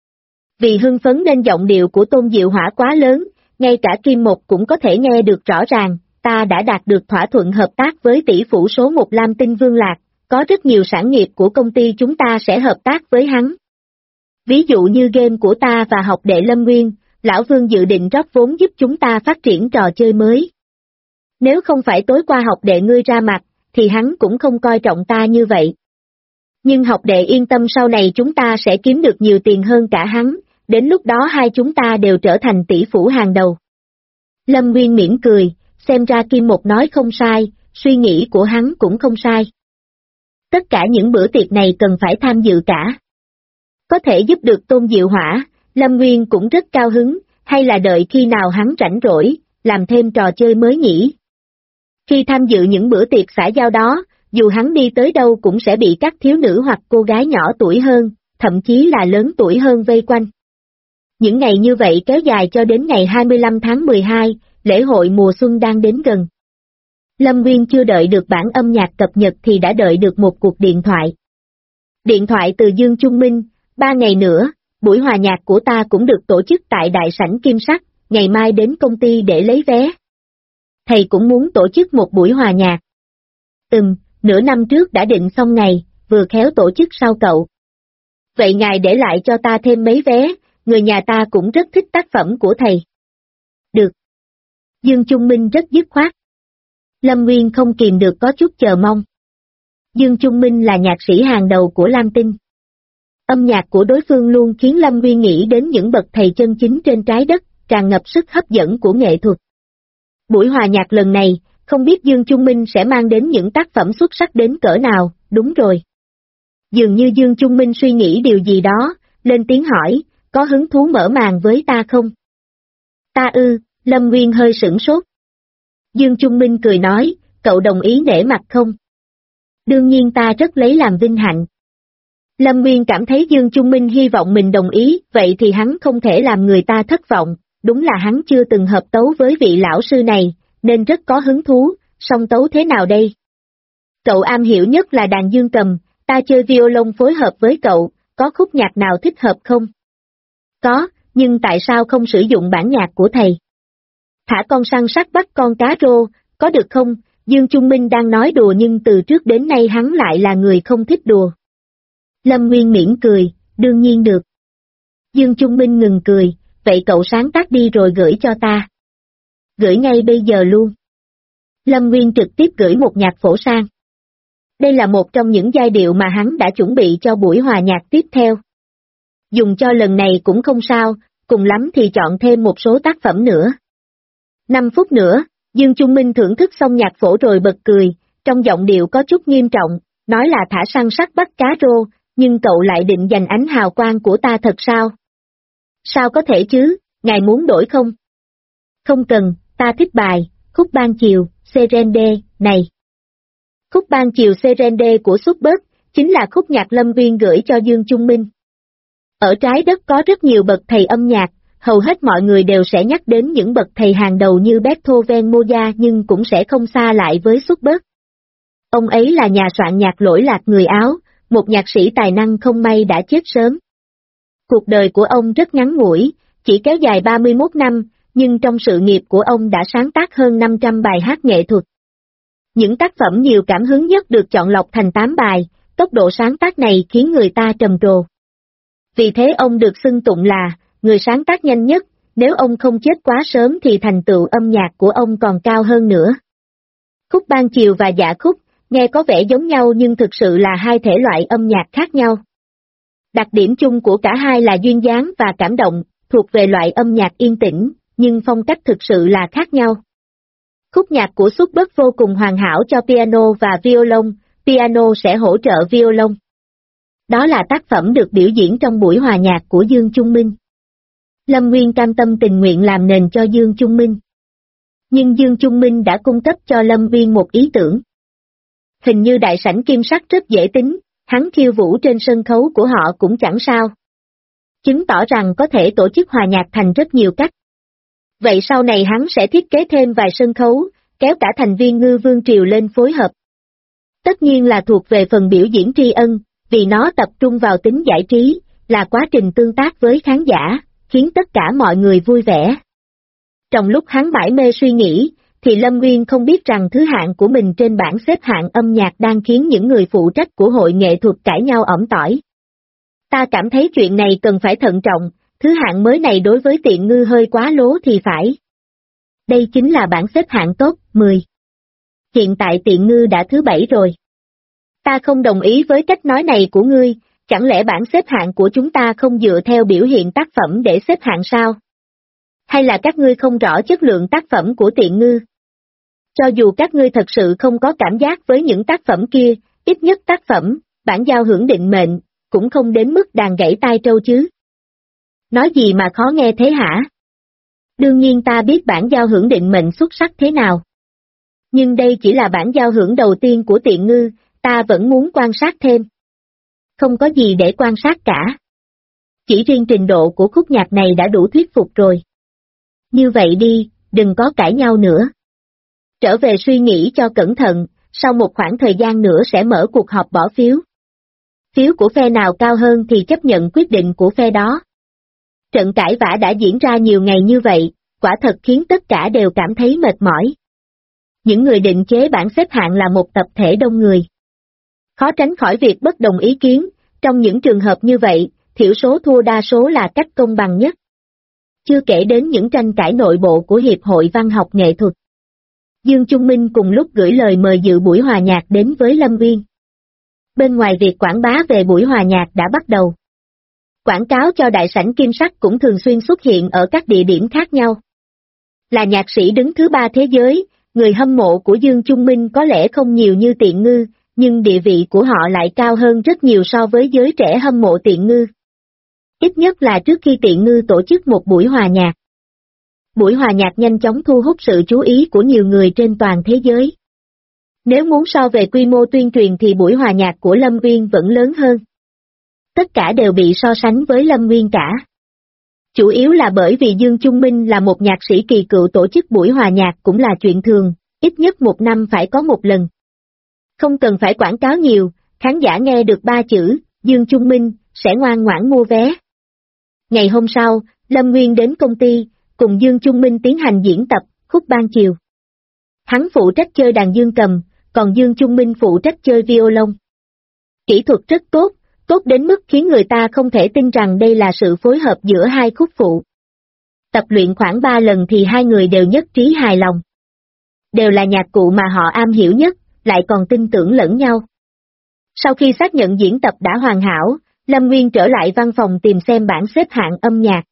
Speaker 2: Vì hưng phấn nên giọng điệu của Tôn Diệu Hỏa quá lớn, ngay cả Kim Một cũng có thể nghe được rõ ràng, ta đã đạt được thỏa thuận hợp tác với tỷ phú số 1 Lam Tinh Vương Lạc, có rất nhiều sản nghiệp của công ty chúng ta sẽ hợp tác với hắn. Ví dụ như game của ta và học đệ Lâm Nguyên, Lão Vương dự định rót vốn giúp chúng ta phát triển trò chơi mới. Nếu không phải tối qua học đệ ngươi ra mặt, thì hắn cũng không coi trọng ta như vậy. Nhưng học đệ yên tâm, sau này chúng ta sẽ kiếm được nhiều tiền hơn cả hắn, đến lúc đó hai chúng ta đều trở thành tỷ phú hàng đầu. Lâm Nguyên mỉm cười, xem ra Kim Một nói không sai, suy nghĩ của hắn cũng không sai. Tất cả những bữa tiệc này cần phải tham dự cả. Có thể giúp được Tôn Diệu Hỏa, Lâm Nguyên cũng rất cao hứng, hay là đợi khi nào hắn rảnh rỗi, làm thêm trò chơi mới nhỉ? Khi tham dự những bữa tiệc xã giao đó, dù hắn đi tới đâu cũng sẽ bị các thiếu nữ hoặc cô gái nhỏ tuổi hơn, thậm chí là lớn tuổi hơn vây quanh. Những ngày như vậy kéo dài cho đến ngày 25 tháng 12, lễ hội mùa xuân đang đến gần. Lâm Nguyên chưa đợi được bản âm nhạc cập nhật thì đã đợi được một cuộc điện thoại. Điện thoại từ Dương Trung Minh, 3 ngày nữa, buổi hòa nhạc của ta cũng được tổ chức tại đại sảnh Kim Sắc, ngày mai đến công ty để lấy vé. Thầy cũng muốn tổ chức một buổi hòa nhạc. Nửa năm trước đã định xong ngày, vừa khéo tổ chức sau cậu. Vậy ngài để lại cho ta thêm mấy vé, người nhà ta cũng rất thích tác phẩm của thầy. Được. Dương Trung Minh rất dứt khoát. Lâm Nguyên không kìm được có chút chờ mong. Dương Trung Minh là nhạc sĩ hàng đầu của Lam Tinh. Âm nhạc của đối phương luôn khiến Lâm Nguyên nghĩ đến những bậc thầy chân chính trên trái đất, tràn ngập sức hấp dẫn của nghệ thuật. Buổi hòa nhạc lần này, không biết Dương Trung Minh sẽ mang đến những tác phẩm xuất sắc đến cỡ nào, đúng rồi. Dường như Dương Trung Minh suy nghĩ điều gì đó, lên tiếng hỏi, có hứng thú mở màn với ta không? Ta ư, Lâm Nguyên hơi sửng sốt. Dương Trung Minh cười nói, cậu đồng ý nể mặt không? Đương nhiên ta rất lấy làm vinh hạnh. Lâm Nguyên cảm thấy Dương Trung Minh hy vọng mình đồng ý, vậy thì hắn không thể làm người ta thất vọng, đúng là hắn chưa từng hợp tấu với vị lão sư này, nên rất có hứng thú, song tấu thế nào đây? Cậu am hiểu nhất là đàn dương cầm, ta chơi violon phối hợp với cậu, có khúc nhạc nào thích hợp không? Có, nhưng tại sao không sử dụng bản nhạc của thầy? Thả con săn sắt bắt con cá rô, có được không? Dương Trung Minh đang nói đùa nhưng từ trước đến nay hắn lại là người không thích đùa. Lâm Nguyên mỉm cười, đương nhiên được. Dương Trung Minh ngừng cười, vậy cậu sáng tác đi rồi gửi cho ta. Gửi ngay bây giờ luôn. Lâm Nguyên trực tiếp gửi một nhạc phổ sang. Đây là một trong những giai điệu mà hắn đã chuẩn bị cho buổi hòa nhạc tiếp theo. Dùng cho lần này cũng không sao, cùng lắm thì chọn thêm một số tác phẩm nữa. 5 phút nữa, Dương Trung Minh thưởng thức xong nhạc phổ rồi bật cười, trong giọng điệu có chút nghiêm trọng, nói là thả săn sắt bắt cá rô, nhưng cậu lại định giành ánh hào quang của ta thật sao? Sao có thể chứ, ngài muốn đổi không? Không cần, ta thích bài, khúc ban chiều, Serende, này. Khúc ban chiều Serende của Super chính là khúc nhạc Lâm Viên gửi cho Dương Chung Minh. Ở trái đất có rất nhiều bậc thầy âm nhạc, hầu hết mọi người đều sẽ nhắc đến những bậc thầy hàng đầu như Beethoven, Mozart, nhưng cũng sẽ không xa lại với Super. Ông ấy là nhà soạn nhạc lỗi lạc người Áo, một nhạc sĩ tài năng không may đã chết sớm. Cuộc đời của ông rất ngắn ngủi, chỉ kéo dài 31 năm, nhưng trong sự nghiệp của ông đã sáng tác hơn 500 bài hát nghệ thuật. Những tác phẩm nhiều cảm hứng nhất được chọn lọc thành 8 bài, tốc độ sáng tác này khiến người ta trầm trồ. Vì thế ông được xưng tụng là người sáng tác nhanh nhất, nếu ông không chết quá sớm thì thành tựu âm nhạc của ông còn cao hơn nữa. Khúc ban chiều và dạ khúc, nghe có vẻ giống nhau nhưng thực sự là hai thể loại âm nhạc khác nhau. Đặc điểm chung của cả hai là duyên dáng và cảm động, thuộc về loại âm nhạc yên tĩnh, nhưng phong cách thực sự là khác nhau. Khúc nhạc của Super vô cùng hoàn hảo cho piano và violon, piano sẽ hỗ trợ violon. Đó là tác phẩm được biểu diễn trong buổi hòa nhạc của Dương Chung Minh. Lâm Nguyên cam tâm tình nguyện làm nền cho Dương Chung Minh. Nhưng Dương Chung Minh đã cung cấp cho Lâm Viên một ý tưởng. Hình như đại sảnh Kim Sắc rất dễ tính, hắn khiêu vũ trên sân khấu của họ cũng chẳng sao. Chứng tỏ rằng có thể tổ chức hòa nhạc thành rất nhiều cách. Vậy sau này hắn sẽ thiết kế thêm vài sân khấu, kéo cả thành viên Ngư Vương Triều lên phối hợp. Tất nhiên là thuộc về phần biểu diễn tri ân, vì nó tập trung vào tính giải trí, là quá trình tương tác với khán giả, khiến tất cả mọi người vui vẻ. Trong lúc hắn mải mê suy nghĩ, thì Lâm Nguyên không biết rằng thứ hạng của mình trên bảng xếp hạng âm nhạc đang khiến những người phụ trách của hội nghệ thuật cãi nhau ỏm tỏi. Ta cảm thấy chuyện này cần phải thận trọng, thứ hạng mới này đối với Tiện Ngư hơi quá lố thì phải. Đây chính là bảng xếp hạng top 10. Hiện tại Tiện Ngư đã thứ 7 rồi. Ta không đồng ý với cách nói này của ngươi, chẳng lẽ bảng xếp hạng của chúng ta không dựa theo biểu hiện tác phẩm để xếp hạng sao? Hay là các ngươi không rõ chất lượng tác phẩm của Tiện Ngư? Cho dù các ngươi thật sự không có cảm giác với những tác phẩm kia, ít nhất tác phẩm, bản giao hưởng định mệnh, cũng không đến mức đàn gãy tai trâu chứ. Nói gì mà khó nghe thế hả? Đương nhiên ta biết bản giao hưởng định mệnh xuất sắc thế nào. Nhưng đây chỉ là bản giao hưởng đầu tiên của Tiện Ngư, ta vẫn muốn quan sát thêm. Không có gì để quan sát cả. Chỉ riêng trình độ của khúc nhạc này đã đủ thuyết phục rồi. Như vậy đi, đừng có cãi nhau nữa. Trở về suy nghĩ cho cẩn thận, sau một khoảng thời gian nữa sẽ mở cuộc họp bỏ phiếu. Phiếu của phe nào cao hơn thì chấp nhận quyết định của phe đó. Trận cãi vã đã diễn ra nhiều ngày như vậy, quả thật khiến tất cả đều cảm thấy mệt mỏi. Những người định chế bảng xếp hạng là một tập thể đông người. Khó tránh khỏi việc bất đồng ý kiến, trong những trường hợp như vậy, thiểu số thua đa số là cách công bằng nhất. Chưa kể đến những tranh cãi nội bộ của Hiệp hội Văn học Nghệ thuật. Dương Chung Minh cùng lúc gửi lời mời dự buổi hòa nhạc đến với Lâm Viên. Bên ngoài việc quảng bá về buổi hòa nhạc đã bắt đầu. Quảng cáo cho đại sảnh Kim Sắc cũng thường xuyên xuất hiện ở các địa điểm khác nhau. Là nhạc sĩ đứng thứ 3 thế giới, người hâm mộ của Dương Chung Minh có lẽ không nhiều như Tiện Ngư, nhưng địa vị của họ lại cao hơn rất nhiều so với giới trẻ hâm mộ Tiện Ngư. Ít nhất là trước khi Tiện Ngư tổ chức một buổi hòa nhạc. Buổi hòa nhạc nhanh chóng thu hút sự chú ý của nhiều người trên toàn thế giới. Nếu muốn so về quy mô tuyên truyền thì buổi hòa nhạc của Lâm Nguyên vẫn lớn hơn. Tất cả đều bị so sánh với Lâm Nguyên cả. Chủ yếu là bởi vì Dương Chung Minh là một nhạc sĩ kỳ cựu, tổ chức buổi hòa nhạc cũng là chuyện thường, ít nhất một năm phải có một lần. Không cần phải quảng cáo nhiều, khán giả nghe được 3 chữ, Dương Chung Minh, sẽ ngoan ngoãn mua vé. Ngày hôm sau, Lâm Nguyên đến công ty, cùng Dương Chung Minh tiến hành diễn tập, khúc ban chiều. Hắn phụ trách chơi đàn dương cầm, còn Dương Chung Minh phụ trách chơi violon. Kỹ thuật rất tốt, tốt đến mức khiến người ta không thể tin rằng đây là sự phối hợp giữa hai khúc phụ. Tập luyện khoảng 3 lần thì hai người đều nhất trí hài lòng. Đều là nhạc cụ mà họ am hiểu nhất, lại còn tin tưởng lẫn nhau. Sau khi xác nhận diễn tập đã hoàn hảo, Lâm Nguyên trở lại văn phòng tìm xem bảng xếp hạng âm nhạc.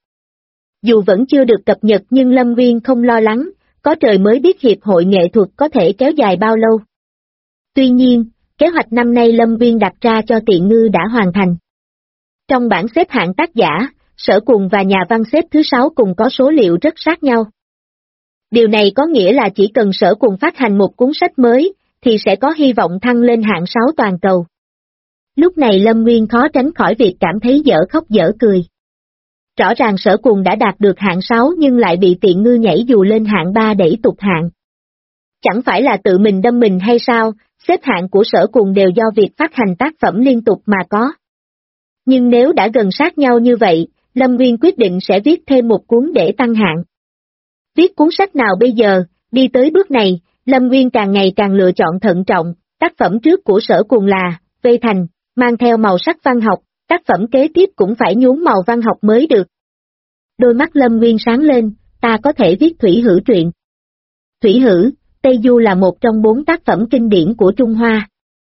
Speaker 2: Dù vẫn chưa được cập nhật nhưng Lâm Nguyên không lo lắng, có trời mới biết Hiệp hội Nghệ thuật có thể kéo dài bao lâu. Tuy nhiên, kế hoạch năm nay Lâm Nguyên đặt ra cho Tiện Ngư đã hoàn thành. Trong bảng xếp hạng tác giả, Sở Cùng và Nhà Văn xếp thứ 6 cùng có số liệu rất sát nhau. Điều này có nghĩa là chỉ cần Sở Cùng phát hành một cuốn sách mới, thì sẽ có hy vọng thăng lên hạng 6 toàn cầu. Lúc này Lâm Nguyên khó tránh khỏi việc cảm thấy dở khóc dở cười. Rõ ràng Sở Cuồng đã đạt được hạng 6 nhưng lại bị tiện ngư nhảy dù lên hạng 3 đẩy tụt hạng. Chẳng phải là tự mình đâm mình hay sao, xếp hạng của Sở Cuồng đều do việc phát hành tác phẩm liên tục mà có. Nhưng nếu đã gần sát nhau như vậy, Lâm Nguyên quyết định sẽ viết thêm một cuốn để tăng hạng. Viết cuốn sách nào bây giờ, đi tới bước này, Lâm Nguyên càng ngày càng lựa chọn thận trọng, tác phẩm trước của Sở Cuồng là Vây Thành, mang theo màu sắc văn học, tác phẩm kế tiếp cũng phải nhuốm màu văn học mới được. Đôi mắt Lâm Nguyên sáng lên, ta có thể viết Thủy Hử truyện. Thủy Hử, Tây Du là một trong 4 tác phẩm kinh điển của Trung Hoa.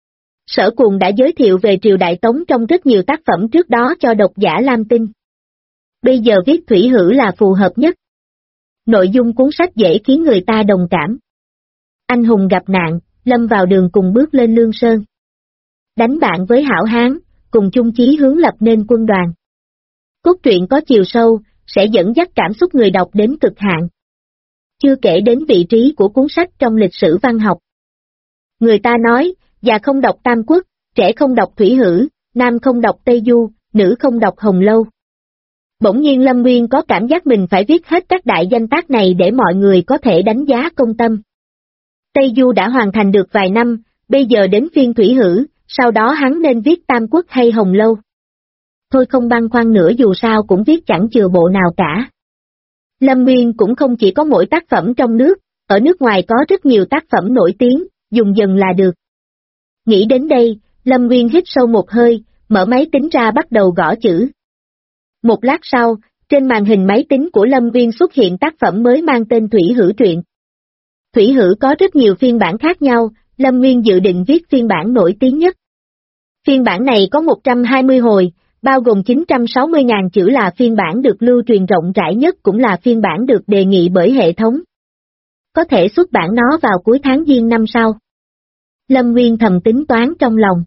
Speaker 2: Sở Cuồng đã giới thiệu về triều đại Tống trong rất nhiều tác phẩm trước đó cho độc giả Lam Tinh. Bây giờ viết Thủy Hử là phù hợp nhất. Nội dung cuốn sách dễ khiến người ta đồng cảm. Anh hùng gặp nạn, lâm vào đường cùng bước lên Lương Sơn. Đánh bạn với hảo hán, cùng chung chí hướng lập nên quân đoàn. Cốt truyện có chiều sâu, sẽ dẫn dắt cảm xúc người đọc đến cực hạn. Chưa kể đến vị trí của cuốn sách trong lịch sử văn học. Người ta nói, già không đọc Tam Quốc, trẻ không đọc Thủy Hử, nam không đọc Tây Du, nữ không đọc Hồng Lâu. Bỗng nhiên Lâm Nguyên có cảm giác mình phải viết hết các đại danh tác này để mọi người có thể đánh giá công tâm. Tây Du đã hoàn thành được vài năm, bây giờ đến phiên Thủy Hử, sau đó hắn nên viết Tam Quốc hay Hồng Lâu. Thôi không băn khoăn nữa, dù sao cũng viết chẳng chừa bộ nào cả. Lâm Nguyên cũng không chỉ có mỗi tác phẩm trong nước, ở nước ngoài có rất nhiều tác phẩm nổi tiếng, dùng dần là được. Nghĩ đến đây, Lâm Nguyên hít sâu một hơi, mở máy tính ra bắt đầu gõ chữ. Một lát sau, trên màn hình máy tính của Lâm Nguyên xuất hiện tác phẩm mới mang tên Thủy Hử truyện. Thủy Hử có rất nhiều phiên bản khác nhau, Lâm Nguyên dự định viết phiên bản nổi tiếng nhất. Phiên bản này có 120 hồi, bao gồm 960.000 chữ là phiên bản được lưu truyền rộng rãi nhất, cũng là phiên bản được đề nghị bởi hệ thống. Có thể xuất bản nó vào cuối tháng Giêng năm sau. Lâm Nguyên thầm tính toán trong lòng.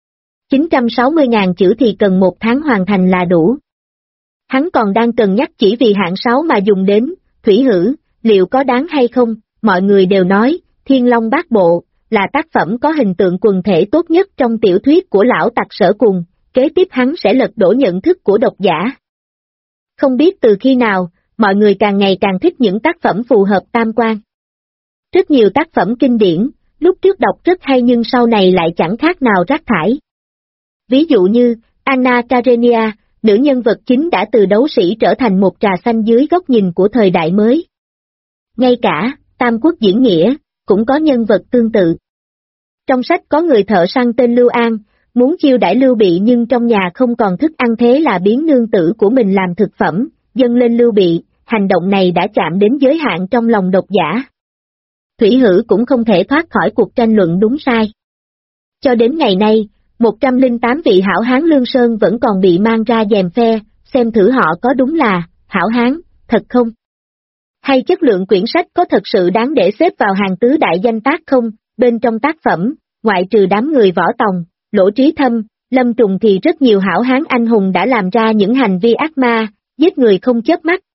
Speaker 2: 960.000 chữ thì cần 1 tháng hoàn thành là đủ. Hắn còn đang cân nhắc chỉ vì hạng 6 mà dùng đến Thủy Hử, liệu có đáng hay không. Mọi người đều nói, Thiên Long Bát Bộ, là tác phẩm có hình tượng quần thể tốt nhất trong tiểu thuyết của lão tặc Sở Cuồng, kế tiếp hắn sẽ lật đổ nhận thức của độc giả. Không biết từ khi nào, mọi người càng ngày càng thích những tác phẩm phù hợp tam quan. Rất nhiều tác phẩm kinh điển, lúc trước đọc rất hay nhưng sau này lại chẳng khác nào rác thải. Ví dụ như, Anna Karenina, nữ nhân vật chính đã từ đấu sĩ trở thành một trà xanh dưới góc nhìn của thời đại mới. Ngay cả, Tam Quốc diễn nghĩa, cũng có nhân vật tương tự. Trong sách có người thợ săn tên Lưu An, muốn chiêu đãi Lưu Bị nhưng trong nhà không còn thức ăn, thế là biến nương tử của mình làm thực phẩm, dâng lên Lưu Bị, hành động này đã chạm đến giới hạn trong lòng độc giả. Thủy Hử cũng không thể thoát khỏi cuộc tranh luận đúng sai. Cho đến ngày nay, 108 vị hảo hán Lương Sơn vẫn còn bị mang ra gièm phe, xem thử họ có đúng là hảo hán, thật không? Hay chất lượng quyển sách có thật sự đáng để xếp vào hàng tứ đại danh tác không? Bên trong tác phẩm, ngoại trừ đám người Võ Tòng, Lỗ Trí Thâm, Lâm Trùng thì rất nhiều hảo hán anh hùng đã làm ra những hành vi ác ma, giết người không chớp mắt.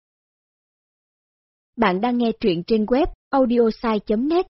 Speaker 1: Bạn đang nghe truyện trên web audiosai.net.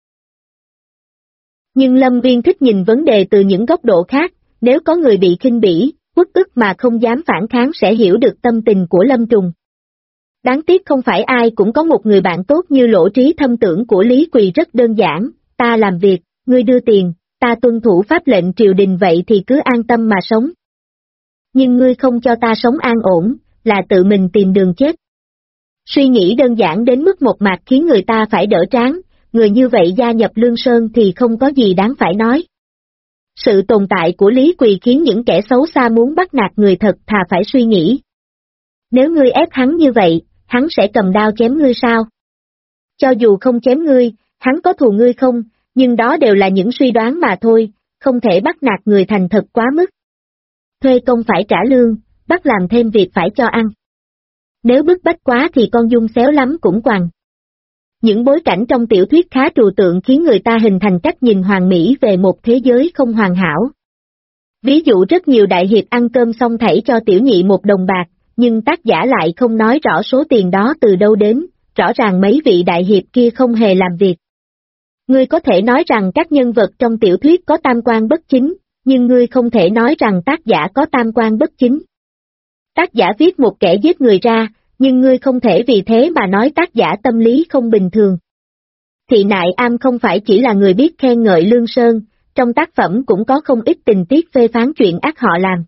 Speaker 2: Nhưng Lâm Viên thích nhìn vấn đề từ những góc độ khác, nếu có người bị khinh bỉ, uất ức mà không dám phản kháng sẽ hiểu được tâm tình của Lâm Trùng. Đáng tiếc không phải ai cũng có một người bạn tốt như Lỗ Trí Thâm. Tưởng của Lý Quỳ rất đơn giản, ta làm việc, ngươi đưa tiền, ta tuân thủ pháp lệnh triều đình, vậy thì cứ an tâm mà sống. Nhưng ngươi không cho ta sống an ổn, là tự mình tìm đường chết. Suy nghĩ đơn giản đến mức một mặt khiến người ta phải đỡ trán, người như vậy gia nhập Lương Sơn thì không có gì đáng phải nói. Sự tồn tại của Lý Quỳ khiến những kẻ xấu xa muốn bắt nạt người thật thà phải suy nghĩ. Nếu ngươi ép hắn như vậy, hắn sẽ cầm đao chém ngươi sao? Cho dù không chém ngươi, hắn có thù ngươi không, nhưng đó đều là những suy đoán mà thôi, không thể bắt nạt người thành thật quá mức. Thuê công phải trả lương, bắt làm thêm việc phải cho ăn. Nếu bức bách quá thì con Dung xéo lắm cũng quằn. Những bối cảnh trong tiểu thuyết khá trừu tượng khiến người ta hình thành cách nhìn hoàn mỹ về một thế giới không hoàn hảo. Ví dụ rất nhiều đại hiệp ăn cơm xong thảy cho tiểu nhị 1 đồng bạc, nhưng tác giả lại không nói rõ số tiền đó từ đâu đến, rõ ràng mấy vị đại hiệp kia không hề làm việc. Ngươi có thể nói rằng các nhân vật trong tiểu thuyết có tam quan bất chính, nhưng ngươi không thể nói rằng tác giả có tam quan bất chính. Tác giả viết một kẻ giết người ra, nhưng ngươi không thể vì thế mà nói tác giả tâm lý không bình thường. Thị Nại Am không phải chỉ là người biết khen ngợi Lương Sơn, trong tác phẩm cũng có không ít tình tiết phê phán chuyện ác họ làm.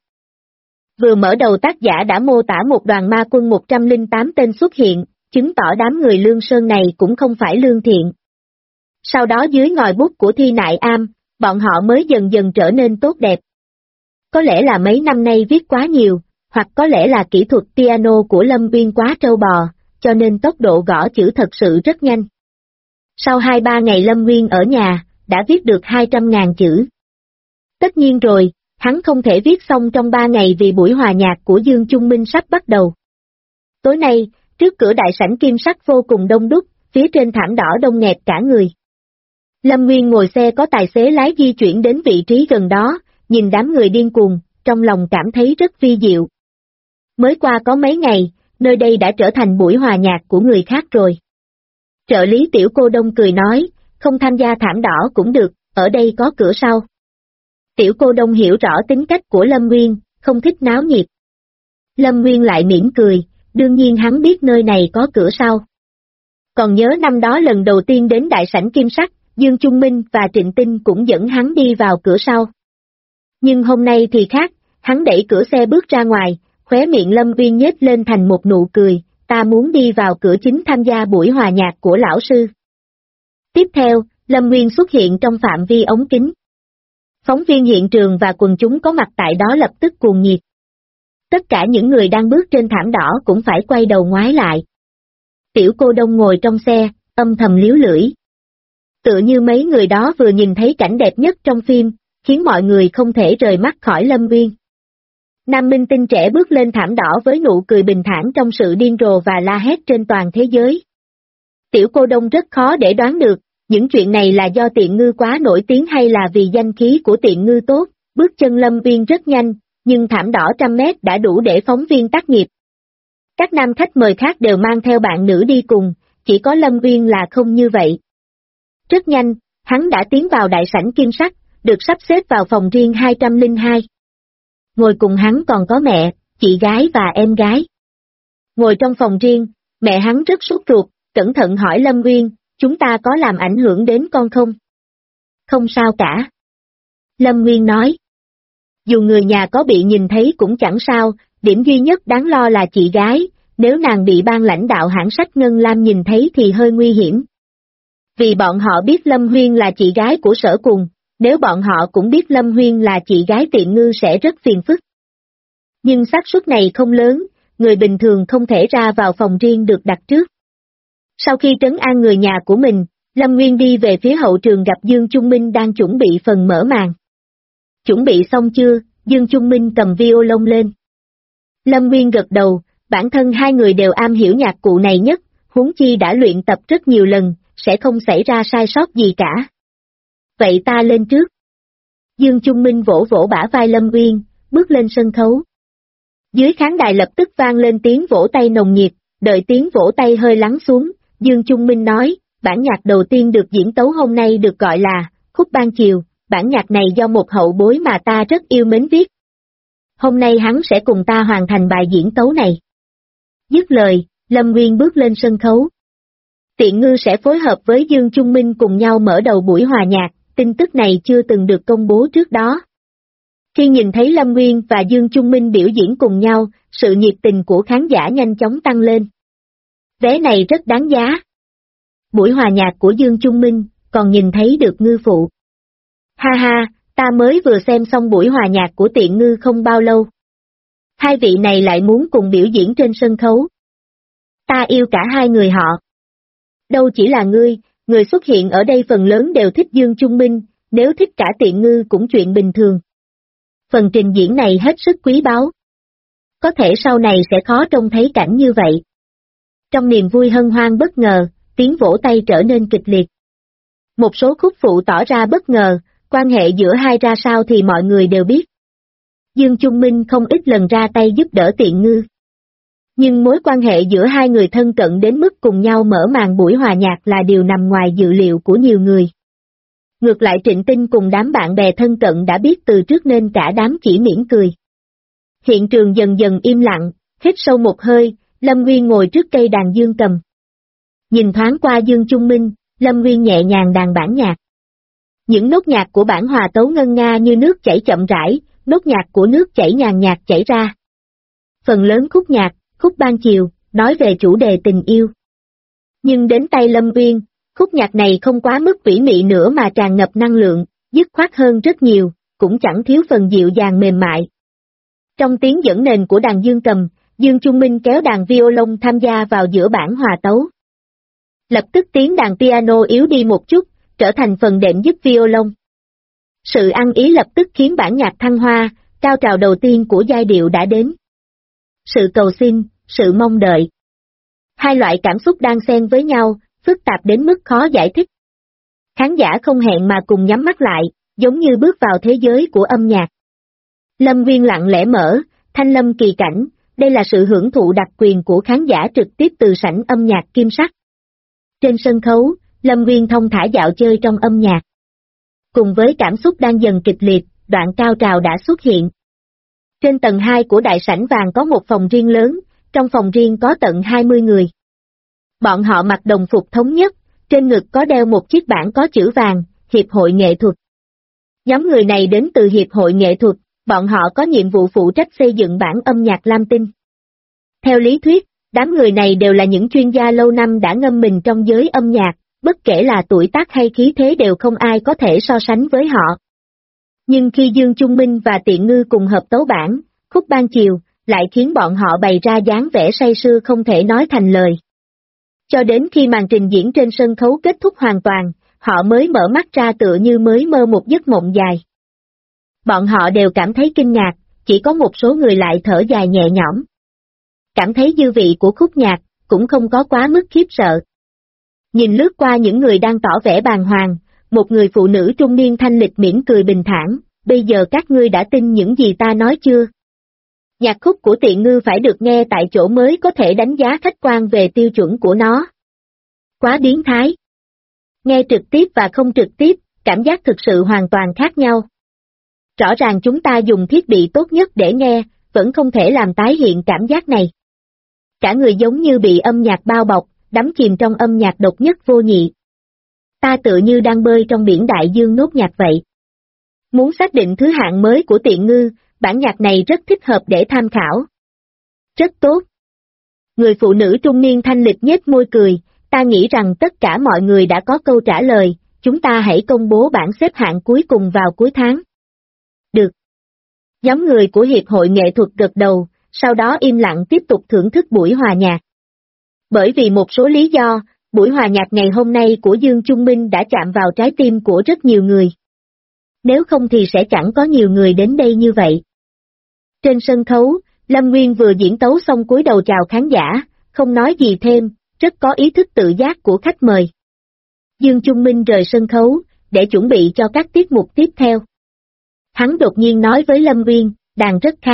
Speaker 2: Vừa mở đầu tác giả đã mô tả một đoàn ma quân 108 tên xuất hiện, chứng tỏ đám người Lương Sơn này cũng không phải lương thiện. Sau đó dưới ngòi bút của Thi Nại Am, bọn họ mới dần dần trở nên tốt đẹp. Có lẽ là mấy năm nay viết quá nhiều, hoặc có lẽ là kỹ thuật piano của Lâm Uyên quá trâu bò, cho nên tốc độ gõ chữ thật sự rất nhanh. Sau 2-3 ngày Lâm Uyên ở nhà, đã viết được 200.000 chữ. Tất nhiên rồi, hắn không thể viết xong trong 3 ngày vì buổi hòa nhạc của Dương Trung Minh sắp bắt đầu. Tối nay, trước cửa đại sảnh kim sắc vô cùng đông đúc, phía trên thảm đỏ đông nghẹt cả người. Lâm Nguyên ngồi xe có tài xế lái di chuyển đến vị trí gần đó, nhìn đám người điên cuồng, trong lòng cảm thấy rất vi diệu. Mới qua có mấy ngày, nơi đây đã trở thành buổi hòa nhạc của người khác rồi. Trợ lý Tiểu Cô Đông cười nói, không tham gia thảm đỏ cũng được, ở đây có cửa sau. Tiểu Cô Đông hiểu rõ tính cách của Lâm Nguyên, không thích náo nhiệt. Lâm Nguyên lại mỉm cười, đương nhiên hắn biết nơi này có cửa sau. Còn nhớ năm đó lần đầu tiên đến đại sảnh kim sắc, Dương Trung Minh và Trịnh Tinh cũng dẫn hắn đi vào cửa sau. Nhưng hôm nay thì khác, hắn đẩy cửa xe bước ra ngoài, khóe miệng Lâm Nguyên nhếch lên thành một nụ cười, ta muốn đi vào cửa chính tham gia buổi hòa nhạc của lão sư. Tiếp theo, Lâm Nguyên xuất hiện trong phạm vi ống kính. Phóng viên hiện trường và quần chúng có mặt tại đó lập tức cuồng nhiệt. Tất cả những người đang bước trên thảm đỏ cũng phải quay đầu ngoái lại. Tiểu Cô Đông ngồi trong xe, âm thầm líu lưỡi. Tựa như mấy người đó vừa nhìn thấy cảnh đẹp nhất trong phim, khiến mọi người không thể rời mắt khỏi Lâm Nguyên. Nam minh tinh trẻ bước lên thảm đỏ với nụ cười bình thản trong sự điên rồ và la hét trên toàn thế giới. Tiểu Cô Đông rất khó để đoán được, những chuyện này là do Tiện Ngư quá nổi tiếng hay là vì danh khí của Tiện Ngư tốt, bước chân Lâm Nguyên rất nhanh, nhưng thảm đỏ 100 mét đã đủ để phóng viên tác nghiệp. Các nam khách mời khác đều mang theo bạn nữ đi cùng, chỉ có Lâm Nguyên là không như vậy. Rất nhanh, hắn đã tiến vào đại sảnh kim sắc, được sắp xếp vào phòng riêng 202. Ngồi cùng hắn còn có mẹ, chị gái và em gái. Ngồi trong phòng riêng, mẹ hắn rất sốt ruột, cẩn thận hỏi Lâm Nguyên, chúng ta có làm ảnh hưởng đến con không? Không sao cả. Lâm Nguyên nói. Dù người nhà có bị nhìn thấy cũng chẳng sao, điểm duy nhất đáng lo là chị gái, nếu nàng bị ban lãnh đạo hãng sách Ngân Lam nhìn thấy thì hơi nguy hiểm. Vì bọn họ biết Lâm Huyên là chị gái của Sở Cùng, nếu bọn họ cũng biết Lâm Huyên là chị gái Tiện Ngư sẽ rất phiền phức. Nhưng xác suất này không lớn, người bình thường không thể ra vào phòng riêng được đặt trước. Sau khi trấn an người nhà của mình, Lâm Nguyên đi về phía hậu trường gặp Dương Trung Minh đang chuẩn bị phần mở màn. Chuẩn bị xong chưa? Dương Trung Minh cầm violon lên. Lâm Nguyên gật đầu, bản thân hai người đều am hiểu nhạc cụ này nhất, huống chi đã luyện tập rất nhiều lần, sẽ không xảy ra sai sót gì cả. Vậy ta lên trước. Dương Trung Minh vỗ vỗ bả vai Lâm Nguyên, bước lên sân khấu. Dưới khán đài lập tức vang lên tiếng vỗ tay nồng nhiệt, đợi tiếng vỗ tay hơi lắng xuống, Dương Trung Minh nói, bản nhạc đầu tiên được diễn tấu hôm nay được gọi là Khúc Ban Chiều, bản nhạc này do một hậu bối mà ta rất yêu mến viết. Hôm nay hắn sẽ cùng ta hoàn thành bài diễn tấu này. Dứt lời, Lâm Nguyên bước lên sân khấu. Tiện Ngư sẽ phối hợp với Dương Trung Minh cùng nhau mở đầu buổi hòa nhạc, tin tức này chưa từng được công bố trước đó. Khi nhìn thấy Lâm Nguyên và Dương Trung Minh biểu diễn cùng nhau, sự nhiệt tình của khán giả nhanh chóng tăng lên. Vé này rất đáng giá. Buổi hòa nhạc của Dương Trung Minh, còn nhìn thấy được Ngư phụ. Ha ha, ta mới vừa xem xong buổi hòa nhạc của Tiện Ngư không bao lâu. Hai vị này lại muốn cùng biểu diễn trên sân khấu. Ta yêu cả hai người họ. Đâu chỉ là ngươi, người xuất hiện ở đây phần lớn đều thích Dương Trung Minh, nếu thích cả Tiện Ngư cũng chuyện bình thường. Phần trình diễn này hết sức quý báu. Có thể sau này sẽ khó trông thấy cảnh như vậy. Trong niềm vui hân hoan bất ngờ, tiếng vỗ tay trở nên kịch liệt. Một số khúc phụ tỏ ra bất ngờ, quan hệ giữa hai ra sao thì mọi người đều biết. Dương Trung Minh không ít lần ra tay giúp đỡ Tiện Ngư. Nhưng mối quan hệ giữa hai người thân cận đến mức cùng nhau mở màn buổi hòa nhạc là điều nằm ngoài dự liệu của nhiều người. Ngược lại Trịnh Tinh cùng đám bạn bè thân cận đã biết từ trước nên cả đám chỉ mỉm cười. Hiện trường dần dần im lặng, hít sâu một hơi, Lâm Nguyên ngồi trước cây đàn dương cầm. Nhìn thoáng qua Dương Trung Minh, Lâm Nguyên nhẹ nhàng đàn bản nhạc. Những nốt nhạc của bản hòa tấu ngân nga như nước chảy chậm rãi, nốt nhạc của nước chảy nhàn nhạt chảy ra. Phần lớn khúc nhạc, khúc ban chiều, nói về chủ đề tình yêu. Nhưng đến tay Lâm Nguyên, khúc nhạc này không quá mức ủy mị nữa mà tràn ngập năng lượng, dứt khoát hơn rất nhiều, cũng chẳng thiếu phần dịu dàng mềm mại. Trong tiếng dẫn nền của đàn dương cầm, Dương Trung Minh kéo đàn violon tham gia vào giữa bản hòa tấu. Lập tức tiếng đàn piano yếu đi một chút, trở thành phần đệm giúp violon. Sự ăn ý lập tức khiến bản nhạc thăng hoa, cao trào đầu tiên của giai điệu đã đến. Sự cầu xin, sự mong đợi. Hai loại cảm xúc đang xen với nhau, phức tạp đến mức khó giải thích. Khán giả không hẹn mà cùng nhắm mắt lại, giống như bước vào thế giới của âm nhạc. Lâm Nguyên lặng lẽ mở, thanh lâm kỳ cảnh, đây là sự hưởng thụ đặc quyền của khán giả trực tiếp từ sảnh âm nhạc Kim Sắc. Trên sân khấu, Lâm Nguyên thông thả dạo chơi trong âm nhạc. Cùng với cảm xúc đang dần kịch liệt, đoạn cao trào đã xuất hiện. Trên tầng 2 của đại sảnh vàng có một phòng riêng lớn, trong phòng riêng có tận 20 người. Bọn họ mặc đồng phục thống nhất, trên ngực có đeo một chiếc bảng có chữ vàng, Hiệp hội nghệ thuật. Nhóm người này đến từ Hiệp hội nghệ thuật, bọn họ có nhiệm vụ phụ trách xây dựng bản âm nhạc Lam Tinh. Theo lý thuyết, đám người này đều là những chuyên gia lâu năm đã ngâm mình trong giới âm nhạc, bất kể là tuổi tác hay khí thế đều không ai có thể so sánh với họ. Nhưng khi Dương Trung Minh và Tiện Ngư cùng hợp tấu bản, khúc ban chiều, lại khiến bọn họ bày ra dáng vẻ say sưa không thể nói thành lời. Cho đến khi màn trình diễn trên sân khấu kết thúc hoàn toàn, họ mới mở mắt ra tựa như mới mơ một giấc mộng dài. Bọn họ đều cảm thấy kinh ngạc, chỉ có một số người lại thở dài nhẹ nhõm. Cảm thấy dư vị của khúc nhạc, cũng không có quá mức khiếp sợ. Nhìn lướt qua những người đang tỏ vẻ bàng hoàng, một người phụ nữ trung niên thanh lịch mỉm cười bình thản, bây giờ các ngươi đã tin những gì ta nói chưa? Nhạc khúc của Tiện Ngư phải được nghe tại chỗ mới có thể đánh giá khách quan về tiêu chuẩn của nó. Quá biến thái. Nghe trực tiếp và không trực tiếp, cảm giác thực sự hoàn toàn khác nhau. Rõ ràng chúng ta dùng thiết bị tốt nhất để nghe, vẫn không thể làm tái hiện cảm giác này. Cả người giống như bị âm nhạc bao bọc, đắm chìm trong âm nhạc độc nhất vô nhị. Ta tựa như đang bơi trong biển đại dương nốt nhạc vậy. Muốn xác định thứ hạng mới của Tiện Ngư, bản nhạc này rất thích hợp để tham khảo. Rất tốt. Người phụ nữ trung niên thanh lịch nhếch môi cười, ta nghĩ rằng tất cả mọi người đã có câu trả lời, chúng ta hãy công bố bảng xếp hạng cuối cùng vào cuối tháng. Được. Nhóm người của Hiệp hội nghệ thuật gật đầu, sau đó im lặng tiếp tục thưởng thức buổi hòa nhạc. Bởi vì một số lý do, buổi hòa nhạc ngày hôm nay của Dương Trung Minh đã chạm vào trái tim của rất nhiều người. Nếu không thì sẽ chẳng có nhiều người đến đây như vậy. Trên sân khấu, Lâm Nguyên vừa diễn tấu xong cúi đầu chào khán giả, không nói gì thêm, rất có ý thức tự giác của khách mời. Dương Trung Minh rời sân khấu, để chuẩn bị cho các tiết mục tiếp theo. Hắn đột nhiên nói với Lâm Nguyên, đàn rất khá.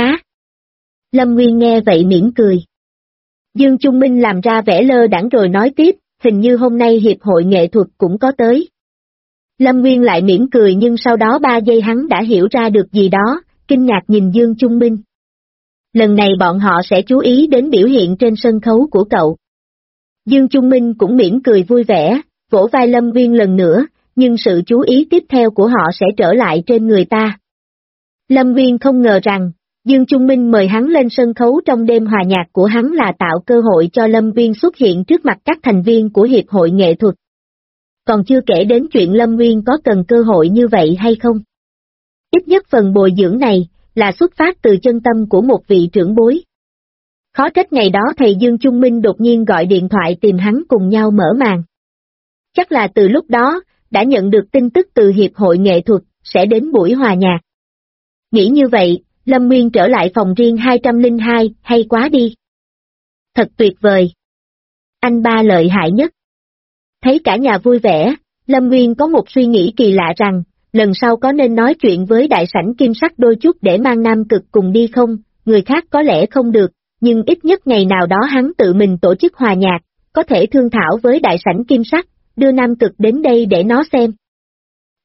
Speaker 2: Lâm Nguyên nghe vậy mỉm cười. Dương Trung Minh làm ra vẻ lơ đãng rồi nói tiếp, hình như hôm nay Hiệp hội nghệ thuật cũng có tới. Lâm Nguyên lại mỉm cười nhưng sau đó 3 giây hắn đã hiểu ra được gì đó, kinh ngạc nhìn Dương Trung Minh. Lần này bọn họ sẽ chú ý đến biểu hiện trên sân khấu của cậu. Dương Trung Minh cũng mỉm cười vui vẻ, vỗ vai Lâm Nguyên lần nữa, nhưng sự chú ý tiếp theo của họ sẽ trở lại trên người ta. Lâm Nguyên không ngờ rằng, Dương Trung Minh mời hắn lên sân khấu trong đêm hòa nhạc của hắn là tạo cơ hội cho Lâm Nguyên xuất hiện trước mặt các thành viên của Hiệp hội nghệ thuật. Còn chưa kể đến chuyện Lâm Nguyên có cần cơ hội như vậy hay không. Ít nhất phần bồi dưỡng này, là xuất phát từ chân tâm của một vị trưởng bối. Khó trách ngày đó thầy Dương Trung Minh đột nhiên gọi điện thoại tìm hắn cùng nhau mở màn. Chắc là từ lúc đó, đã nhận được tin tức từ Hiệp hội nghệ thuật, sẽ đến buổi hòa nhạc. Nghĩ như vậy, Lâm Nguyên trở lại phòng riêng 202, hay quá đi. Thật tuyệt vời. Anh ba lợi hại nhất. Thấy cả nhà vui vẻ, Lâm Nguyên có một suy nghĩ kỳ lạ rằng, lần sau có nên nói chuyện với đại sảnh Kim Sắc đôi chút để mang Nam Cực cùng đi không, người khác có lẽ không được, nhưng ít nhất ngày nào đó hắn tự mình tổ chức hòa nhạc, có thể thương thảo với đại sảnh Kim Sắc, đưa Nam Cực đến đây để nó xem.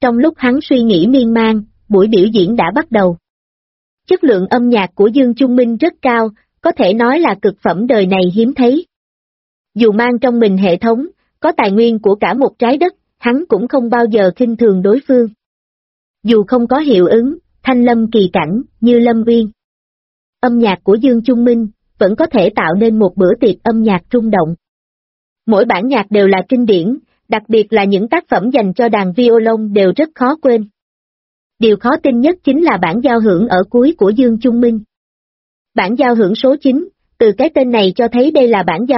Speaker 2: Trong lúc hắn suy nghĩ miên man, buổi biểu diễn đã bắt đầu. Chất lượng âm nhạc của Dương Trung Minh rất cao, có thể nói là cực phẩm đời này hiếm thấy. Dù mang trong mình hệ thống, có tài nguyên của cả một trái đất, hắn cũng không bao giờ khinh thường đối phương. Dù không có hiệu ứng, thanh lâm kỳ cảnh, như Lâm Uyên. Âm nhạc của Dương Trung Minh, vẫn có thể tạo nên một bữa tiệc âm nhạc rung động. Mỗi bản nhạc đều là kinh điển, đặc biệt là những tác phẩm dành cho đàn violon đều rất khó quên. Điều khó tin nhất chính là bản giao hưởng ở cuối của Dương Trung Minh. Bản giao hưởng số 9, từ cái tên này cho thấy đây là bản giao